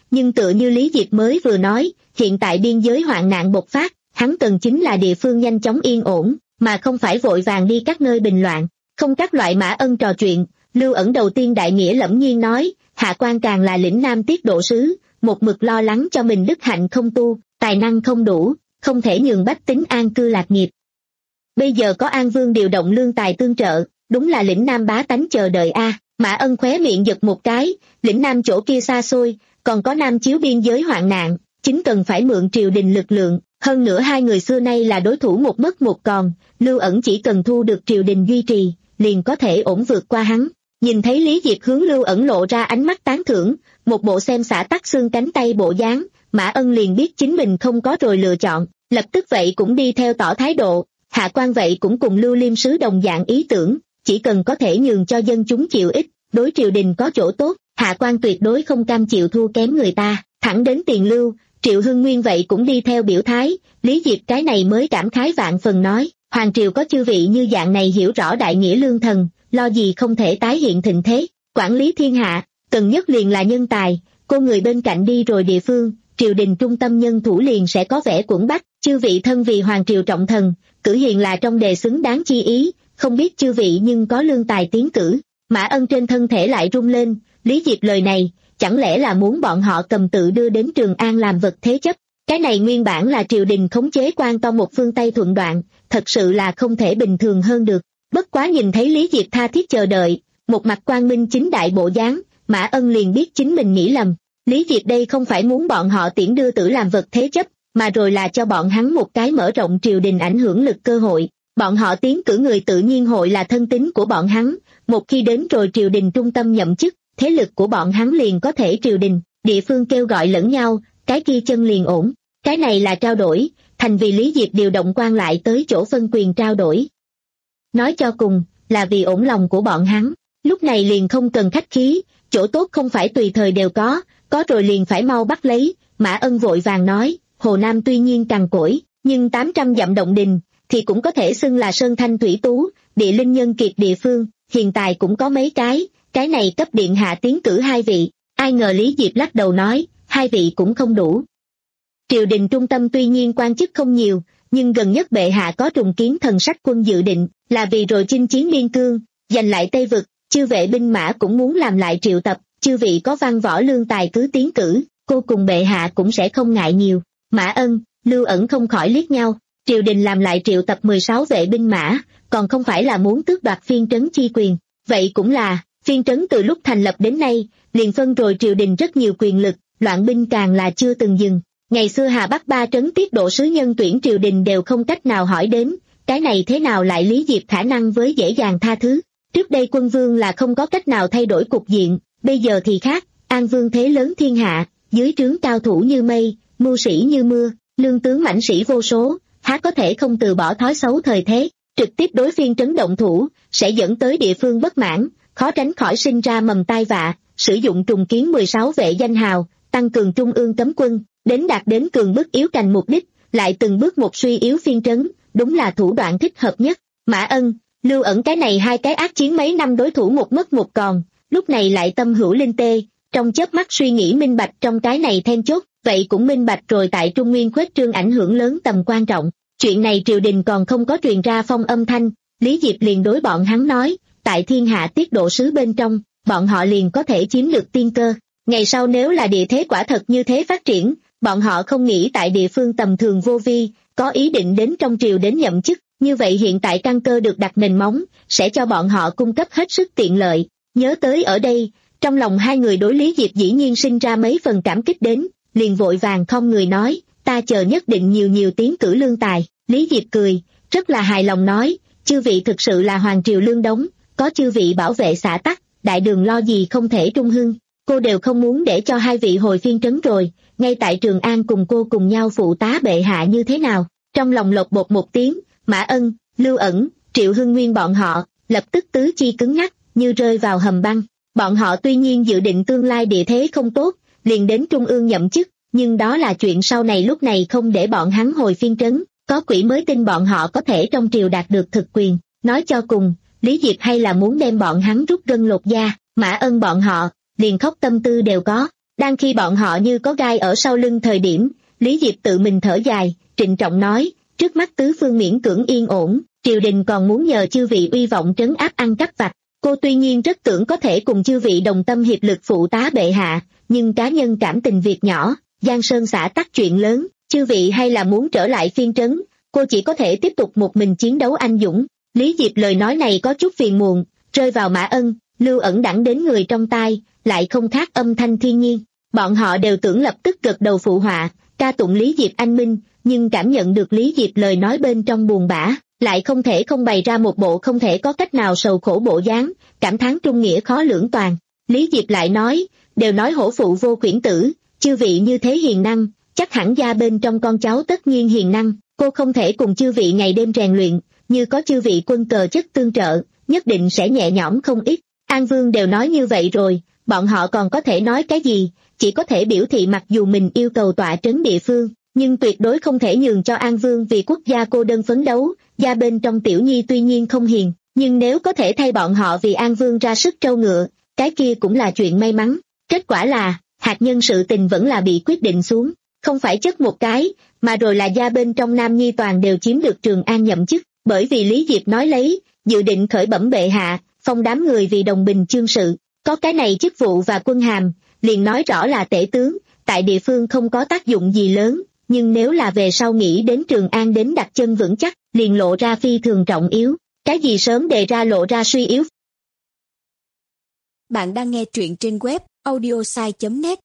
nhưng tựa như Lý Diệp mới vừa nói, hiện tại biên giới hoạn nạn bộc phát, hắn cần chính là địa phương nhanh chóng yên ổn, mà không phải vội vàng đi các nơi bình loạn. Không các loại Mã Ân trò chuyện, Lưu Ẩn đầu tiên đại nghĩa lẫm nhiên nói, Hạ Quan càng là lĩnh Nam tiết độ sứ, một mực lo lắng cho mình đức hạnh không tu, tài năng không đủ, không thể nhường bách tính an cư lạc nghiệp. Bây giờ có An Vương điều động lương tài tương trợ, đúng là lĩnh Nam bá tánh chờ đợi a. Mã Ân khóe miệng giật một cái, lĩnh Nam chỗ kia xa xôi, còn có Nam chiếu biên giới hoạn nạn, chính cần phải mượn triều đình lực lượng, hơn nữa hai người xưa nay là đối thủ một mất một còn, Lưu Ẩn chỉ cần thu được triều đình duy trì, liền có thể ổn vượt qua hắn. Nhìn thấy Lý Diệp hướng Lưu Ẩn lộ ra ánh mắt tán thưởng, một bộ xem xả tắc xương cánh tay bộ dáng, Mã Ân liền biết chính mình không có rồi lựa chọn, lập tức vậy cũng đi theo tỏ thái độ. Hạ quan vậy cũng cùng Lưu Liêm sứ đồng dạng ý tưởng, chỉ cần có thể nhường cho dân chúng chịu ích, đối triều đình có chỗ tốt, hạ quan tuyệt đối không cam chịu thua kém người ta. Thẳng đến Tiền Lưu, Triệu Hưng Nguyên vậy cũng đi theo biểu thái. Lý Diệp cái này mới cảm khái vạn phần nói, hoàng triều có chư vị như dạng này hiểu rõ đại nghĩa lương thần, lo gì không thể tái hiện thịnh thế, quản lý thiên hạ, cần nhất liền là nhân tài, cô người bên cạnh đi rồi địa phương, triều đình trung tâm nhân thủ liền sẽ có vẻ quẩn bách, chư vị thân vì hoàng triều trọng thần, cử hiền là trong đề xứng đáng chi ý, không biết chư vị nhưng có lương tài tiến cử. Mã Ân trên thân thể lại rung lên, Lý Diệp lời này, chẳng lẽ là muốn bọn họ cầm tự đưa đến Trường An làm vật thế chấp, cái này nguyên bản là triều đình khống chế quan to một phương Tây thuận đoạn, thật sự là không thể bình thường hơn được. Bất quá nhìn thấy Lý Diệp tha thiết chờ đợi, một mặt quang minh chính đại bộ dáng, Mã Ân liền biết chính mình nghĩ lầm. Lý Diệp đây không phải muốn bọn họ tiễn đưa tử làm vật thế chấp, mà rồi là cho bọn hắn một cái mở rộng triều đình ảnh hưởng lực cơ hội. Bọn họ tiến cử người tự nhiên hội là thân tín của bọn hắn, một khi đến rồi triều đình trung tâm nhậm chức, thế lực của bọn hắn liền có thể triều đình, địa phương kêu gọi lẫn nhau, cái kia chân liền ổn. Cái này là trao đổi, thành vì Lý Diệp điều động quan lại tới chỗ phân quyền trao đổi. Nói cho cùng, là vì ổn lòng của bọn hắn, lúc này liền không cần khách khí, chỗ tốt không phải tùy thời đều có, có rồi liền phải mau bắt lấy. Mã Ân vội vàng nói, Hồ Nam tuy nhiên cằn cỗi, nhưng tám trăm dặm động đình, thì cũng có thể xưng là sơn thanh thủy tú, địa linh nhân kiệt địa phương, hiện tại cũng có mấy cái, cái này cấp điện hạ tiến cử hai vị. Ai ngờ Lý Diệp lắc đầu nói, hai vị cũng không đủ. Triều đình trung tâm tuy nhiên quan chức không nhiều, nhưng gần nhất bệ hạ có trùng kiến thần sách quân dự định, là vì rồi chinh chiến biên cương, giành lại Tây Vực, chư vệ binh mã cũng muốn làm lại triệu tập, chư vị có văn võ lương tài cứ tiến cử, cô cùng bệ hạ cũng sẽ không ngại nhiều. Mã Ân, Lưu Ẩn không khỏi liếc nhau, triều đình làm lại triệu tập mười sáu vệ binh mã, còn không phải là muốn tước đoạt phiên trấn chi quyền, vậy cũng là, phiên trấn từ lúc thành lập đến nay, liền phân rồi triều đình rất nhiều quyền lực, loạn binh càng là chưa từng dừng. Ngày xưa Hà Bắc ba trấn tiết độ sứ nhân tuyển triều đình đều không cách nào hỏi đến, cái này thế nào lại Lý Diệp khả năng với dễ dàng tha thứ. Trước đây quân vương là không có cách nào thay đổi cục diện, bây giờ thì khác, An Vương thế lớn thiên hạ, dưới trướng cao thủ như mây, mưu sĩ như mưa, lương tướng mãnh sĩ vô số, há có thể không từ bỏ thói xấu thời thế, trực tiếp đối phiên trấn động thủ, sẽ dẫn tới địa phương bất mãn, khó tránh khỏi sinh ra mầm tai vạ, sử dụng trùng kiến mười sáu vệ danh hào, tăng cường trung ương cấm quân, đến đạt đến cường bức yếu cành mục đích, lại từng bước một suy yếu phiên trấn, đúng là thủ đoạn thích hợp nhất. Mã Ân, Lưu Ẩn cái này hai cái ác chiến mấy năm đối thủ một mất một còn, lúc này lại tâm hữu linh tê, trong chớp mắt suy nghĩ minh bạch trong cái này then chốt, vậy cũng minh bạch rồi tại Trung Nguyên khuếch trương ảnh hưởng lớn tầm quan trọng. Chuyện này triều đình còn không có truyền ra phong âm thanh, Lý Diệp liền đối bọn hắn nói, tại thiên hạ tiết độ sứ bên trong, bọn họ liền có thể chiếm được tiên cơ. Ngày sau nếu là địa thế quả thật như thế phát triển, bọn họ không nghĩ tại địa phương tầm thường vô vi, có ý định đến trong triều đến nhậm chức, như vậy hiện tại căn cơ được đặt nền móng, sẽ cho bọn họ cung cấp hết sức tiện lợi. Nhớ tới ở đây, trong lòng hai người đối Lý Diệp dĩ nhiên sinh ra mấy phần cảm kích đến, liền vội vàng không người nói, ta chờ nhất định nhiều nhiều tiến cử lương tài. Lý Diệp cười, rất là hài lòng nói, chư vị thực sự là hoàng triều lương đống, có chư vị bảo vệ xã tắc, đại đường lo gì không thể trung hưng, cô đều không muốn để cho hai vị hồi phiên trấn rồi, ngay tại Trường An cùng cô cùng nhau phụ tá bệ hạ như thế nào. Trong lòng lột bột một tiếng, Mã Ân, Lưu Ẩn, Triệu Hưng Nguyên bọn họ, lập tức tứ chi cứng ngắc, như rơi vào hầm băng. Bọn họ tuy nhiên dự định tương lai địa thế không tốt, liền đến Trung ương nhậm chức, nhưng đó là chuyện sau này, lúc này không để bọn hắn hồi phiên trấn, có quỷ mới tin bọn họ có thể trong triều đạt được thực quyền. Nói cho cùng, Lý Diệp hay là muốn đem bọn hắn rút gân lột da. Mã Ân bọn họ, liền khóc tâm tư đều có. Đang khi bọn họ như có gai ở sau lưng thời điểm, Lý Diệp tự mình thở dài, trịnh trọng nói, trước mắt tứ phương miễn cưỡng yên ổn, triều đình còn muốn nhờ chư vị uy vọng trấn áp ăn cắp vặt. Cô tuy nhiên rất tưởng có thể cùng chư vị đồng tâm hiệp lực phụ tá bệ hạ, nhưng cá nhân cảm tình việc nhỏ, Giang Sơn xã tắc chuyện lớn, chư vị hay là muốn trở lại phiên trấn, cô chỉ có thể tiếp tục một mình chiến đấu anh dũng. Lý Diệp lời nói này có chút phiền muộn, rơi vào Mã Ân, Lưu Ẩn đẳng đến người trong tai, lại không khác âm thanh thiên nhiên. Bọn họ đều tưởng lập tức gật đầu phụ họa, ca tụng Lý Diệp anh minh, nhưng cảm nhận được Lý Diệp lời nói bên trong buồn bã, lại không thể không bày ra một bộ không thể có cách nào sầu khổ bộ dáng, cảm thán trung nghĩa khó lưỡng toàn. Lý Diệp lại nói, đều nói hổ phụ vô quyển tử, chư vị như thế hiền năng, chắc hẳn gia bên trong con cháu tất nhiên hiền năng, cô không thể cùng chư vị ngày đêm rèn luyện, như có chư vị quân cờ chất tương trợ, nhất định sẽ nhẹ nhõm không ít. An Vương đều nói như vậy rồi, bọn họ còn có thể nói cái gì, chỉ có thể biểu thị mặc dù mình yêu cầu tọa trấn địa phương, nhưng tuyệt đối không thể nhường cho An Vương vì quốc gia cô đơn phấn đấu. Gia bên trong Tiểu Nhi tuy nhiên không hiền, nhưng nếu có thể thay bọn họ vì An Vương ra sức trâu ngựa, cái kia cũng là chuyện may mắn. Kết quả là, hạt nhân sự tình vẫn là bị quyết định xuống, không phải chất một cái, mà rồi là gia bên trong Nam Nhi toàn đều chiếm được Trường An nhậm chức, bởi vì Lý Diệp nói lấy, dự định khởi bẩm bệ hạ, phong đám người vì đồng bình chương sự, có cái này chức vụ và quân hàm, liền nói rõ là tể tướng, tại địa phương không có tác dụng gì lớn, nhưng nếu là về sau nghĩ đến Trường An đến đặt chân vững chắc, liền lộ ra phi thường trọng yếu, cái gì sớm đề ra lộ ra suy yếu. Bạn đang nghe truyện trên web audiosai chấm net.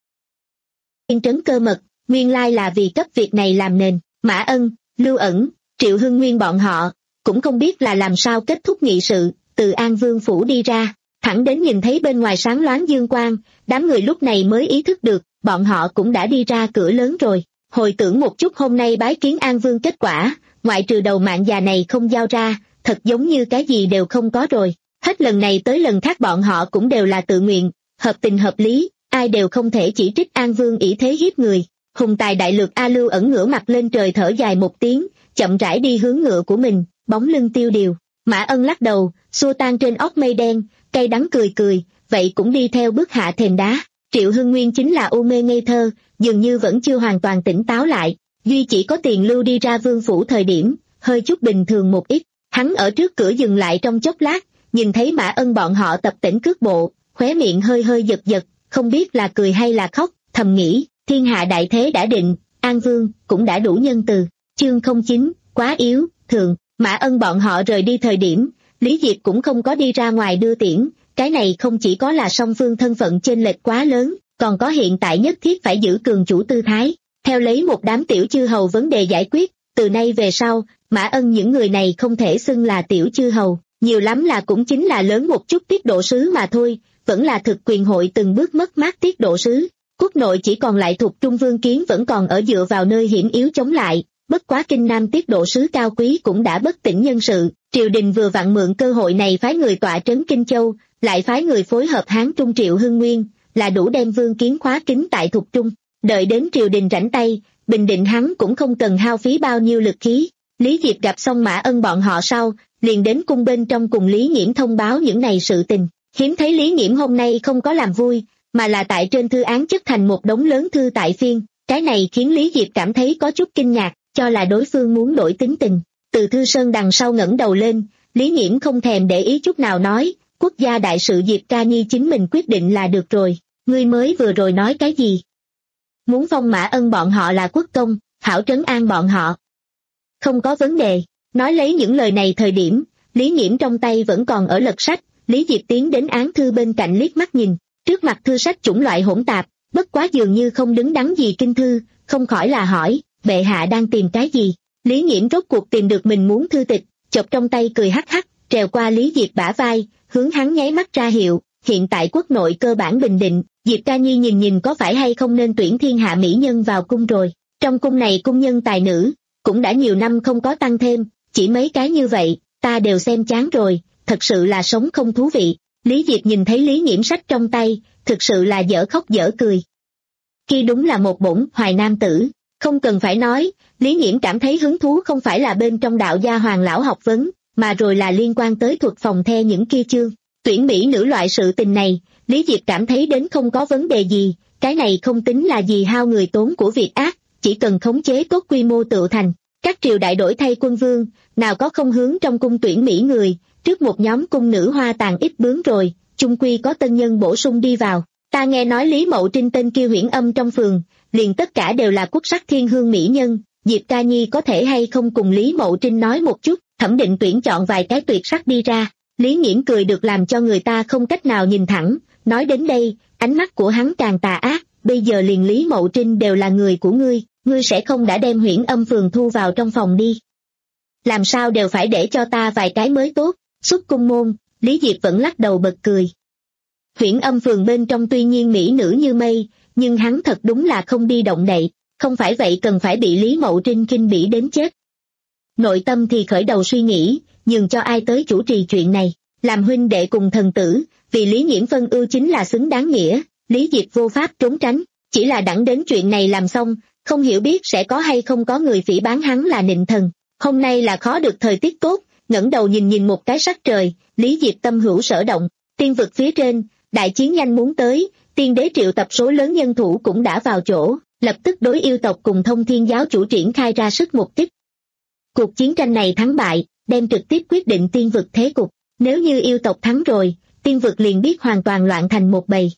Phiên trấn cơ mật, nguyên lai là vì cấp việc này làm nền, Mã Ân, Lưu Ẩn, Triệu Hưng Nguyên bọn họ, cũng không biết là làm sao kết thúc nghị sự, từ An Vương phủ đi ra, thẳng đến nhìn thấy bên ngoài sáng loáng dương quang, đám người lúc này mới ý thức được, bọn họ cũng đã đi ra cửa lớn rồi. Hồi tưởng một chút hôm nay bái kiến An Vương kết quả, ngoại trừ đầu mạng già này không giao ra, thật giống như cái gì đều không có rồi. Hết lần này tới lần khác bọn họ cũng đều là tự nguyện, hợp tình hợp lý, ai đều không thể chỉ trích An Vương ỷ thế hiếp người. Hùng tài đại lược A Lưu Ẩn ngửa mặt lên trời thở dài một tiếng, chậm rãi đi hướng ngựa của mình, bóng lưng tiêu điều. Mã Ân lắc đầu, xua tan trên óc mây đen, cay đắng cười cười, vậy cũng đi theo bước hạ thềm đá. Triệu Hưng Nguyên chính là u mê ngây thơ, dường như vẫn chưa hoàn toàn tỉnh táo lại, duy chỉ có Tiền Lưu đi ra vương phủ thời điểm, hơi chút bình thường một ít. Hắn ở trước cửa dừng lại trong chốc lát, nhìn thấy Mã Ân bọn họ tập tễnh cước bộ, khóe miệng hơi hơi giật giật, không biết là cười hay là khóc, thầm nghĩ, thiên hạ đại thế đã định, An Vương cũng đã đủ nhân từ. Chương không chín, quá yếu, thường. Mã Ân bọn họ rời đi thời điểm, Lý Diệp cũng không có đi ra ngoài đưa tiễn, cái này không chỉ có là song phương thân phận chênh lệch quá lớn, còn có hiện tại nhất thiết phải giữ cường chủ tư thái, theo lấy một đám tiểu chư hầu vấn đề giải quyết, từ nay về sau, Mã Ân những người này không thể xưng là tiểu chư hầu, nhiều lắm là cũng chính là lớn một chút tiết độ sứ mà thôi, vẫn là thực quyền hội từng bước mất mát tiết độ sứ. Quốc nội chỉ còn lại thuộc Trung Vương Kiến vẫn còn ở dựa vào nơi hiểm yếu chống lại, bất quá Kinh Nam tiết độ sứ cao quý cũng đã bất tỉnh nhân sự, triều đình vừa vặn mượn cơ hội này phái người tọa trấn Kinh Châu, lại phái người phối hợp Hán Trung Triệu Hưng Nguyên, là đủ đem Vương Kiến khóa kín tại Thục Trung, đợi đến triều đình rảnh tay, bình định hắn cũng không cần hao phí bao nhiêu lực khí. Lý Diệp gặp xong Mã Ân bọn họ sau, liền đến cung bên trong cùng Lý Nghiễm thông báo những này sự tình, hiếm thấy Lý Nghiễm hôm nay không có làm vui, mà là tại trên thư án chất thành một đống lớn thư tại phiên, cái này khiến Lý Diệp cảm thấy có chút kinh ngạc, cho là đối phương muốn đổi tính tình. Từ thư sơn đằng sau ngẩng đầu lên, Lý Nghiễm không thèm để ý chút nào nói, quốc gia đại sự Diệp Ca Nhi chính mình quyết định là được rồi, ngươi mới vừa rồi nói cái gì? Muốn phong Mã Ân bọn họ là quốc công, hảo trấn an bọn họ. Không có vấn đề, nói lấy những lời này thời điểm, Lý Nghiễm trong tay vẫn còn ở lật sách, Lý Diệp tiến đến án thư bên cạnh liếc mắt nhìn, trước mặt thư sách chủng loại hỗn tạp, bất quá dường như không đứng đắn gì kinh thư, không khỏi là hỏi, bệ hạ đang tìm cái gì? Lý Nghiễm rốt cuộc tìm được mình muốn thư tịch, chộp trong tay cười hắc hắc, trèo qua Lý Diệp bả vai, hướng hắn nháy mắt ra hiệu, hiện tại quốc nội cơ bản bình định, Diệp Ca Nhi nhìn nhìn có phải hay không nên tuyển thiên hạ mỹ nhân vào cung rồi. Trong cung này cung nhân tài nữ, cũng đã nhiều năm không có tăng thêm, chỉ mấy cái như vậy, ta đều xem chán rồi, thật sự là sống không thú vị. Lý Diệp nhìn thấy Lý Nghiễm sách trong tay, thực sự là dở khóc dở cười. Khi đúng là một bổn hoài nam tử, không cần phải nói, Lý Nghiễm cảm thấy hứng thú không phải là bên trong đạo gia hoàng lão học vấn, mà rồi là liên quan tới thuật phòng the những kia chương. Tuyển mỹ nữ loại sự tình này, Lý Diệp cảm thấy đến không có vấn đề gì, cái này không tính là gì hao người tốn của việc ác, chỉ cần khống chế tốt quy mô tựu thành. Các triều đại đổi thay quân vương, nào có không hướng trong cung tuyển mỹ người, trước một nhóm cung nữ hoa tàn ít bướm rồi, chung quy có tân nhân bổ sung đi vào. Ta nghe nói Lý Mậu Trinh tên kia huyễn âm trong phường, liền tất cả đều là quốc sắc thiên hương mỹ nhân, Diệp Ca Nhi có thể hay không cùng Lý Mậu Trinh nói một chút, thẩm định tuyển chọn vài cái tuyệt sắc đi ra. Lý Nghiễn cười được làm cho người ta không cách nào nhìn thẳng, nói đến đây, ánh mắt của hắn càng tà ác, bây giờ liền Lý Mậu Trinh đều là người của ngươi, ngươi sẽ không đã đem huyễn âm phường thu vào trong phòng đi. Làm sao đều phải để cho ta vài cái mới tốt, xuất cung môn, Lý Diệp vẫn lắc đầu bật cười. Huyễn âm phường bên trong tuy nhiên mỹ nữ như mây, nhưng hắn thật đúng là không đi động đậy, không phải vậy cần phải bị Lý Mậu Trinh khinh bỉ đến chết. Nội tâm thì khởi đầu suy nghĩ, nhường cho ai tới chủ trì chuyện này, làm huynh đệ cùng thần tử, vì Lý Nghiễn phân ưu chính là xứng đáng nghĩa, Lý Diệp vô pháp trốn tránh, chỉ là đẳng đến chuyện này làm xong, không hiểu biết sẽ có hay không có người phỉ báng hắn là nịnh thần. Hôm nay là khó được thời tiết tốt, ngẩng đầu nhìn nhìn một cái sắc trời, Lý Diệp tâm hữu sở động, tiên vực phía trên, đại chiến nhanh muốn tới, tiên đế triệu tập số lớn nhân thủ cũng đã vào chỗ, lập tức đối yêu tộc cùng Thông Thiên giáo chủ triển khai ra sức một kích. Cuộc chiến tranh này thắng bại, đem trực tiếp quyết định tiên vực thế cục, nếu như yêu tộc thắng rồi, tiên vực liền biết hoàn toàn loạn thành một bầy.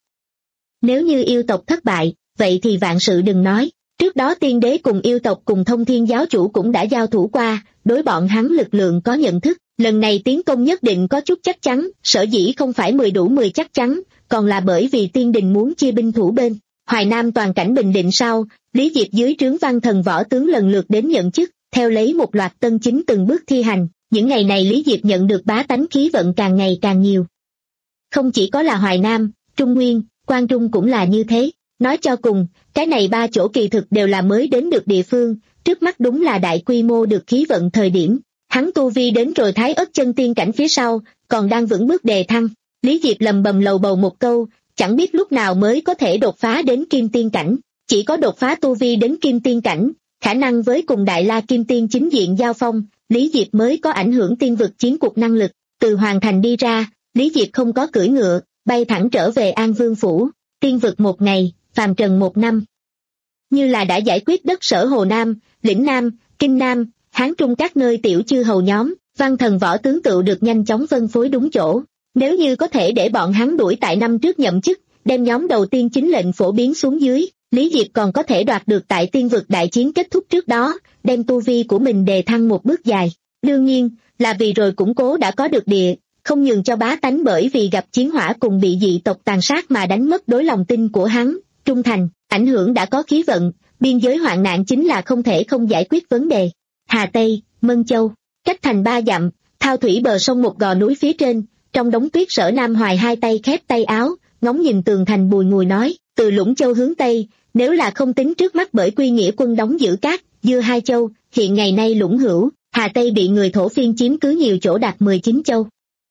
Nếu như yêu tộc thất bại, vậy thì vạn sự đừng nói, trước đó tiên đế cùng yêu tộc cùng Thông Thiên giáo chủ cũng đã giao thủ qua, đối bọn hắn lực lượng có nhận thức, lần này tiến công nhất định có chút chắc chắn, sở dĩ không phải mười đủ mười chắc chắn, còn là bởi vì tiên đình muốn chia binh thủ bên. Hoài Nam toàn cảnh bình định sau, Lý Diệp dưới trướng văn thần võ tướng lần lượt đến nhận chức, theo lấy một loạt tân chính từng bước thi hành, những ngày này Lý Diệp nhận được bá tánh khí vận càng ngày càng nhiều. Không chỉ có là Hoài Nam, Trung Nguyên, Quan Trung cũng là như thế, nói cho cùng, cái này ba chỗ kỳ thực đều là mới đến được địa phương, trước mắt đúng là đại quy mô được khí vận thời điểm, hắn tu vi đến rồi thái ất chân tiên cảnh phía sau, còn đang vững bước đề thăng, Lý Diệp lầm bầm lầu bầu một câu, chẳng biết lúc nào mới có thể đột phá đến kim tiên cảnh, chỉ có đột phá tu vi đến kim tiên cảnh, khả năng với cùng Đại La Kim Tiên chính diện giao phong, Lý Diệp mới có ảnh hưởng tiên vực chiến cuộc năng lực, từ Hoàng Thành đi ra, Lý Diệp không có cưỡi ngựa, bay thẳng trở về An Vương Phủ, tiên vực một ngày, phàm trần một năm. Như là đã giải quyết đất sở Hồ Nam, Lĩnh Nam, Kinh Nam, Hán Trung các nơi tiểu chư hầu nhóm, văn thần võ tướng tựu được nhanh chóng phân phối đúng chỗ. Nếu như có thể để bọn hắn đuổi tại năm trước nhậm chức, đem nhóm đầu tiên chính lệnh phổ biến xuống dưới, Lý Diệp còn có thể đoạt được tại tiên vực đại chiến kết thúc trước đó, đem tu vi của mình đề thăng một bước dài. Đương nhiên, là vì rồi củng cố đã có được địa, không nhường cho bá tánh bởi vì gặp chiến hỏa cùng bị dị tộc tàn sát mà đánh mất đối lòng tin của hắn, trung thành, ảnh hưởng đã có khí vận, biên giới hoạn nạn chính là không thể không giải quyết vấn đề. Hà Tây, Mân Châu, cách thành ba dặm, thao thủy bờ sông một gò núi phía trên, trong đống tuyết Sở Nam Hoài hai tay khép tay áo, ngóng nhìn tường thành bùi ngùi nói, từ Lũng Châu hướng Tây, nếu là không tính trước mắt bởi quy nghĩa quân đóng giữ cát, dưa hai châu, hiện ngày nay Lũng Hữu, Hà Tây bị người thổ phiên chiếm cứ nhiều chỗ đạt mười chín châu.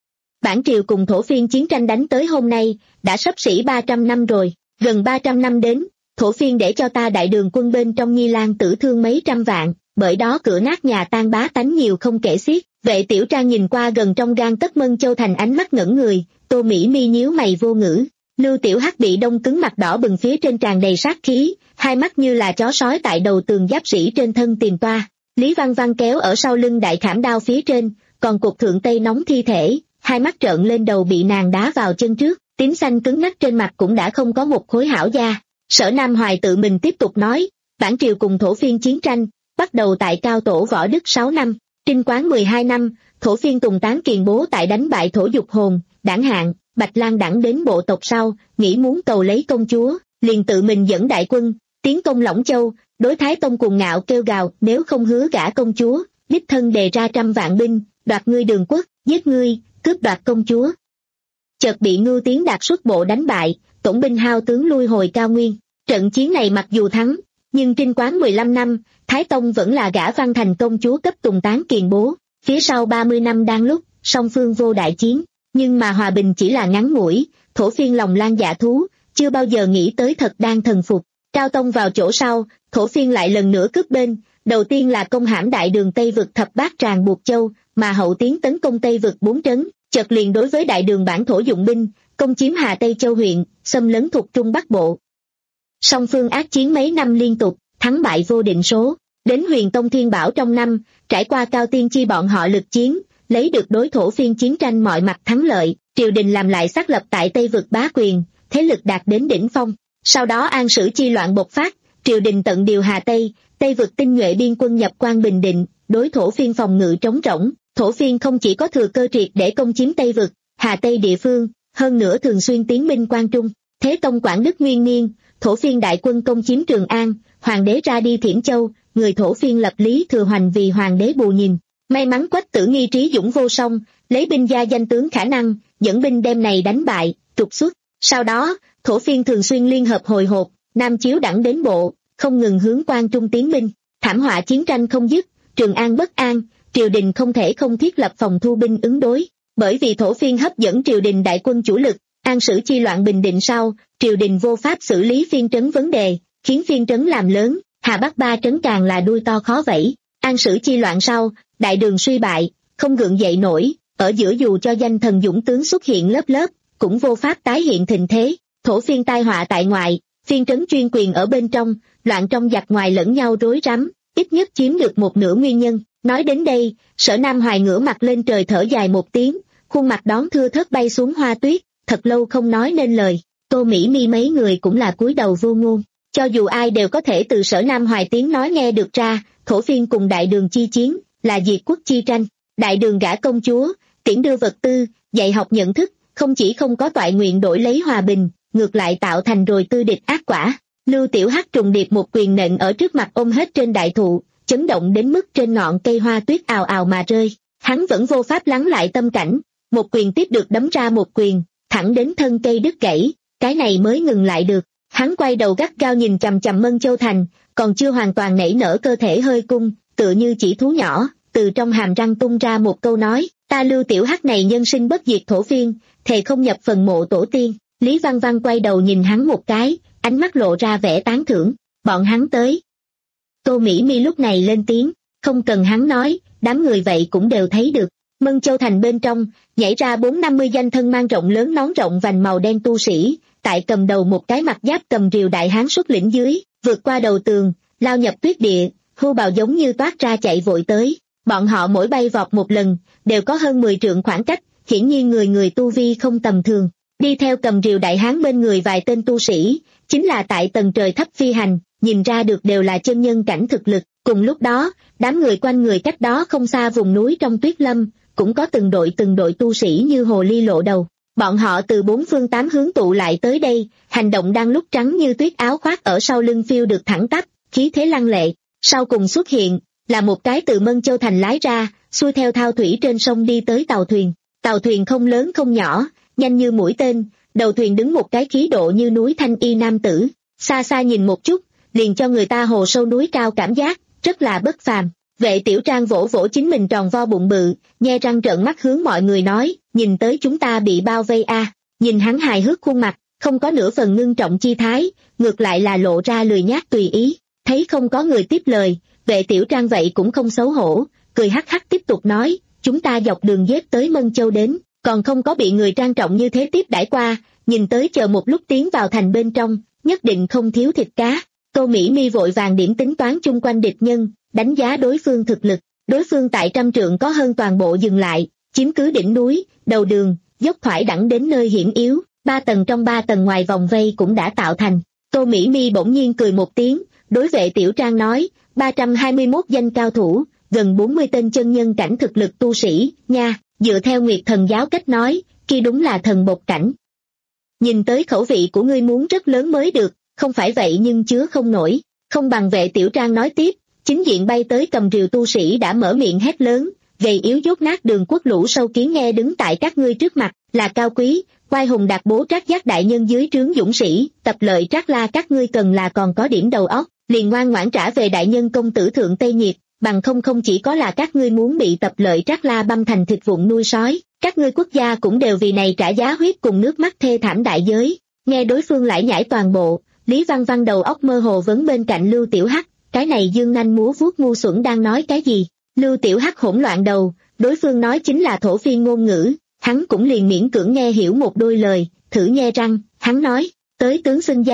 Bản triều cùng thổ phiên chiến tranh đánh tới hôm nay, đã sắp xỉ ba trăm năm rồi, gần ba trăm năm đến, thổ phiên để cho ta đại đường quân bên trong Nghi Lan tử thương mấy trăm vạn, bởi đó cửa nát nhà tan bá tánh nhiều không kể xiết. Vệ Tiểu Trang nhìn qua gần trong gang tất Mân Châu thành ánh mắt ngẩn người, Tô Mỹ Mi nhíu mày vô ngữ. Lưu Tiểu Hắc bị đông cứng mặt đỏ bừng phía trên tràn đầy sát khí, hai mắt như là chó sói tại đầu tường giáp sĩ trên thân tìm toa. Lý Văn Văn kéo ở sau lưng đại khảm đao phía trên, còn cục thượng tây nóng thi thể, hai mắt trợn lên đầu bị nàng đá vào chân trước, tím xanh cứng ngắc trên mặt cũng đã không có một khối hảo da. Sở Nam Hoài tự mình tiếp tục nói, bản triều cùng thổ phiên chiến tranh, bắt đầu tại Cao Tổ Võ Đức sáu năm, Trinh Quán mười hai năm, thổ phiên Tùng Tán Kiền Bố tại đánh bại thổ dục hồn, Đảng Hạng, Bạch Lang đẳng đến bộ tộc sau, nghĩ muốn cầu lấy công chúa, liền tự mình dẫn đại quân, tiến công Lũng Châu, đối Thái Tông cuồng ngạo kêu gào nếu không hứa gả công chúa, đích thân đề ra trăm vạn binh, đoạt ngươi Đường Quốc, giết ngươi, cướp đoạt công chúa. Chợt bị Ngưu Tiến Đạt xuất bộ đánh bại, tổng binh hao tướng lui hồi Cao Nguyên. Trận chiến này mặc dù thắng, nhưng Trinh Quán mười lăm năm, Thái Tông vẫn là gả Văn thành công chúa cấp Tùng Tán Kiền Bố. Phía sau ba mươi năm đang lúc, song phương vô đại chiến, nhưng mà hòa bình chỉ là ngắn ngủi, thổ phiên lòng lan dạ thú, chưa bao giờ nghĩ tới thật đang thần phục. Cao Tông vào chỗ sau, thổ phiên lại lần nữa cướp bên, đầu tiên là công hãm đại đường Tây vực thập bát tràng Buộc Châu, mà hậu tiến tấn công Tây vực bốn trấn, chợt liền đối với đại đường bản thổ dụng binh, công chiếm Hà Tây Châu huyện, xâm lấn thuộc Trung Bắc Bộ. Song phương ác chiến mấy năm liên tục, thắng bại vô định số. Đến Huyền Tông Thiên Bảo trong năm, trải qua Cao Tiên Chi bọn họ lực chiến, lấy được đối thổ phiên chiến tranh mọi mặt thắng lợi, triều đình làm lại xác lập tại Tây vực bá quyền, thế lực đạt đến đỉnh phong. Sau đó An Sử chi loạn bộc phát, triều đình tận điều Hà Tây, Tây vực tinh nhuệ biên quân nhập quan Bình Định, đối thổ phiên phòng ngự trống rỗng. Thổ phiên không chỉ có thừa cơ triệt để công chiếm Tây vực, Hà Tây địa phương, hơn nữa thường xuyên tiến binh Quan Trung. Thế Tông Quảng Đức Nguyên Niên, thổ phiên đại quân công chiếm Trường An, hoàng đế ra đi Thiểm Châu, người thổ phiên lập Lý Thừa Hoành vì hoàng đế bù nhìn. May mắn Quách Tử Nghi trí dũng vô song, lấy binh gia danh tướng khả năng, dẫn binh đem này đánh bại, trục xuất. Sau đó, thổ phiên thường xuyên liên hợp hồi hộp, Nam Chiếu đẳng đến bộ, không ngừng hướng Quan Trung tiến binh. Thảm họa chiến tranh không dứt, Trường An bất an, triều đình không thể không thiết lập phòng thu binh ứng đối. Bởi vì thổ phiên hấp dẫn triều đình đại quân chủ lực, An Sử chi loạn Bình Định sau, triều đình vô pháp xử lý phiên trấn vấn đề, khiến phiên trấn làm lớn, Hà Bắc ba trấn càng là đuôi to khó vẫy. An Sử chi loạn sau, đại đường suy bại, không gượng dậy nổi, ở giữa dù cho danh thần dũng tướng xuất hiện lớp lớp, cũng vô pháp tái hiện thịnh thế. Thổ phiên tai họa tại ngoại, phiên trấn chuyên quyền ở bên trong, loạn trong giặc ngoài lẫn nhau rối rắm, ít nhất chiếm được một nửa nguyên nhân. Nói đến đây, Sở Nam Hoài ngửa mặt lên trời thở dài một tiếng, khuôn mặt đón thưa thớt bay xuống hoa tuyết, thật lâu không nói nên lời. Tô Mỹ Mi mấy người cũng là cúi đầu vô ngôn, cho dù ai đều có thể từ Sở Nam Hoài tiếng nói nghe được ra, thổ phiên cùng đại đường chi chiến, là diệt quốc chi tranh. Đại đường gả công chúa, tiễn đưa vật tư, dạy học nhận thức, không chỉ không có toại nguyện đổi lấy hòa bình, ngược lại tạo thành rồi tư địch ác quả. Lưu Tiểu Hắc trùng điệp một quyền nện ở trước mặt ôm hết trên đại thụ, chấn động đến mức trên ngọn cây hoa tuyết ào ào mà rơi. Hắn vẫn vô pháp lắng lại tâm cảnh, một quyền tiếp được đấm ra một quyền, thẳng đến thân cây đứt gãy, cái này mới ngừng lại được. Hắn quay đầu gắt gao nhìn chằm chằm Mân Châu Thành, còn chưa hoàn toàn nảy nở cơ thể hơi cung, tựa như chỉ thú nhỏ, từ trong hàm răng tung ra một câu nói, ta Lưu Tiểu Hắc này nhân sinh bất diệt thổ phiên, thề không nhập phần mộ tổ tiên. Lý Văn Văn quay đầu nhìn hắn một cái, ánh mắt lộ ra vẻ tán thưởng, bọn hắn tới. Tô Mỹ Mi lúc này lên tiếng, không cần hắn nói, đám người vậy cũng đều thấy được. Mân Châu Thành bên trong, nhảy ra bốn năm mươi danh thân mang rộng lớn nón rộng vành màu đen tu sĩ, tại cầm đầu một cái mặt giáp cầm rìu đại hán xuất lĩnh dưới, vượt qua đầu tường, lao nhập tuyết địa, hưu bào giống như toát ra chạy vội tới. Bọn họ mỗi bay vọt một lần, đều có hơn mười trượng khoảng cách, hiển nhiên người người tu vi không tầm thường. Đi theo cầm rìu đại hán bên người vài tên tu sĩ, chính là tại tầng trời thấp phi hành, nhìn ra được đều là chân nhân cảnh thực lực. Cùng lúc đó, đám người quanh người cách đó không xa vùng núi trong tuyết lâm, cũng có từng đội từng đội tu sĩ như hồ ly lộ đầu. Bọn họ từ bốn phương tám hướng tụ lại tới đây, hành động đang lúc trắng như tuyết, áo khoác ở sau lưng phiêu được thẳng tắp, khí thế lăng lệ. Sau cùng xuất hiện, là một cái từ Mân Châu Thành lái ra, xuôi theo thao thủy trên sông đi tới tàu thuyền. Tàu thuyền không lớn không nhỏ, nhanh như mũi tên, đầu thuyền đứng một cái khí độ như núi thanh y nam tử, xa xa nhìn một chút, liền cho người ta hồ sâu núi cao cảm giác, rất là bất phàm. Vệ Tiểu Trang vỗ vỗ chính mình tròn vo bụng bự, nhe răng trợn mắt hướng mọi người nói, nhìn tới chúng ta bị bao vây a. À. Nhìn hắn hài hước khuôn mặt, không có nửa phần ngưng trọng chi thái, ngược lại là lộ ra lười nhác tùy ý. Thấy không có người tiếp lời, Vệ Tiểu Trang vậy cũng không xấu hổ, cười hắc hắc tiếp tục nói, chúng ta dọc đường dép tới Mân Châu đến, còn không có bị người trang trọng như thế tiếp đãi qua, nhìn tới chờ một lúc tiến vào thành bên trong, nhất định không thiếu thịt cá. Tô Mỹ Mi vội vàng điểm tính toán chung quanh địch nhân, đánh giá đối phương thực lực. Đối phương tại trăm trượng có hơn toàn bộ dừng lại, chiếm cứ đỉnh núi, đầu đường, dốc thoải đẳng đến nơi hiểm yếu, ba tầng trong ba tầng ngoài vòng vây cũng đã tạo thành. Tô Mỹ Mi bỗng nhiên cười một tiếng, đối Vệ Tiểu Trang nói, ba trăm hai mươi mốt danh cao thủ, gần bốn mươi tên chân nhân cảnh thực lực tu sĩ, nha, dựa theo Nguyệt Thần giáo cách nói, kia đúng là thần bộc cảnh. Nhìn tới khẩu vị của ngươi muốn rất lớn mới được, không phải vậy nhưng chứa không nổi, không bằng Vệ Tiểu Trang nói tiếp, chính diện bay tới cầm rìu tu sĩ đã mở miệng hét lớn, gầy yếu dốt nát Đường Quốc lũ sâu kiến nghe đứng tại các ngươi trước mặt, là cao quý, quai hùng đạt bố Trác Giác đại nhân dưới trướng dũng sĩ, tập lợi Trác La các ngươi cần là còn có điểm đầu óc, liền ngoan ngoãn trả về đại nhân công tử thượng Tây Nhiệt, bằng không không chỉ có là các ngươi muốn bị tập lợi Trác La băm thành thịt vụn nuôi sói, các ngươi quốc gia cũng đều vì này trả giá huyết cùng nước mắt thê thảm đại giới. Nghe đối phương lải nhải toàn bộ, Lý Văn Văn đầu óc mơ hồ vấn bên cạnh Lưu Tiểu Hắc, cái này dương nanh múa vuốt ngu xuẩn đang nói cái gì? Lưu Tiểu Hắc hỗn loạn đầu, đối phương nói chính là thổ phiên ngôn ngữ, hắn cũng liền miễn cưỡng nghe hiểu một đôi lời, thử nhe răng, hắn nói, tới tướng xưng danh,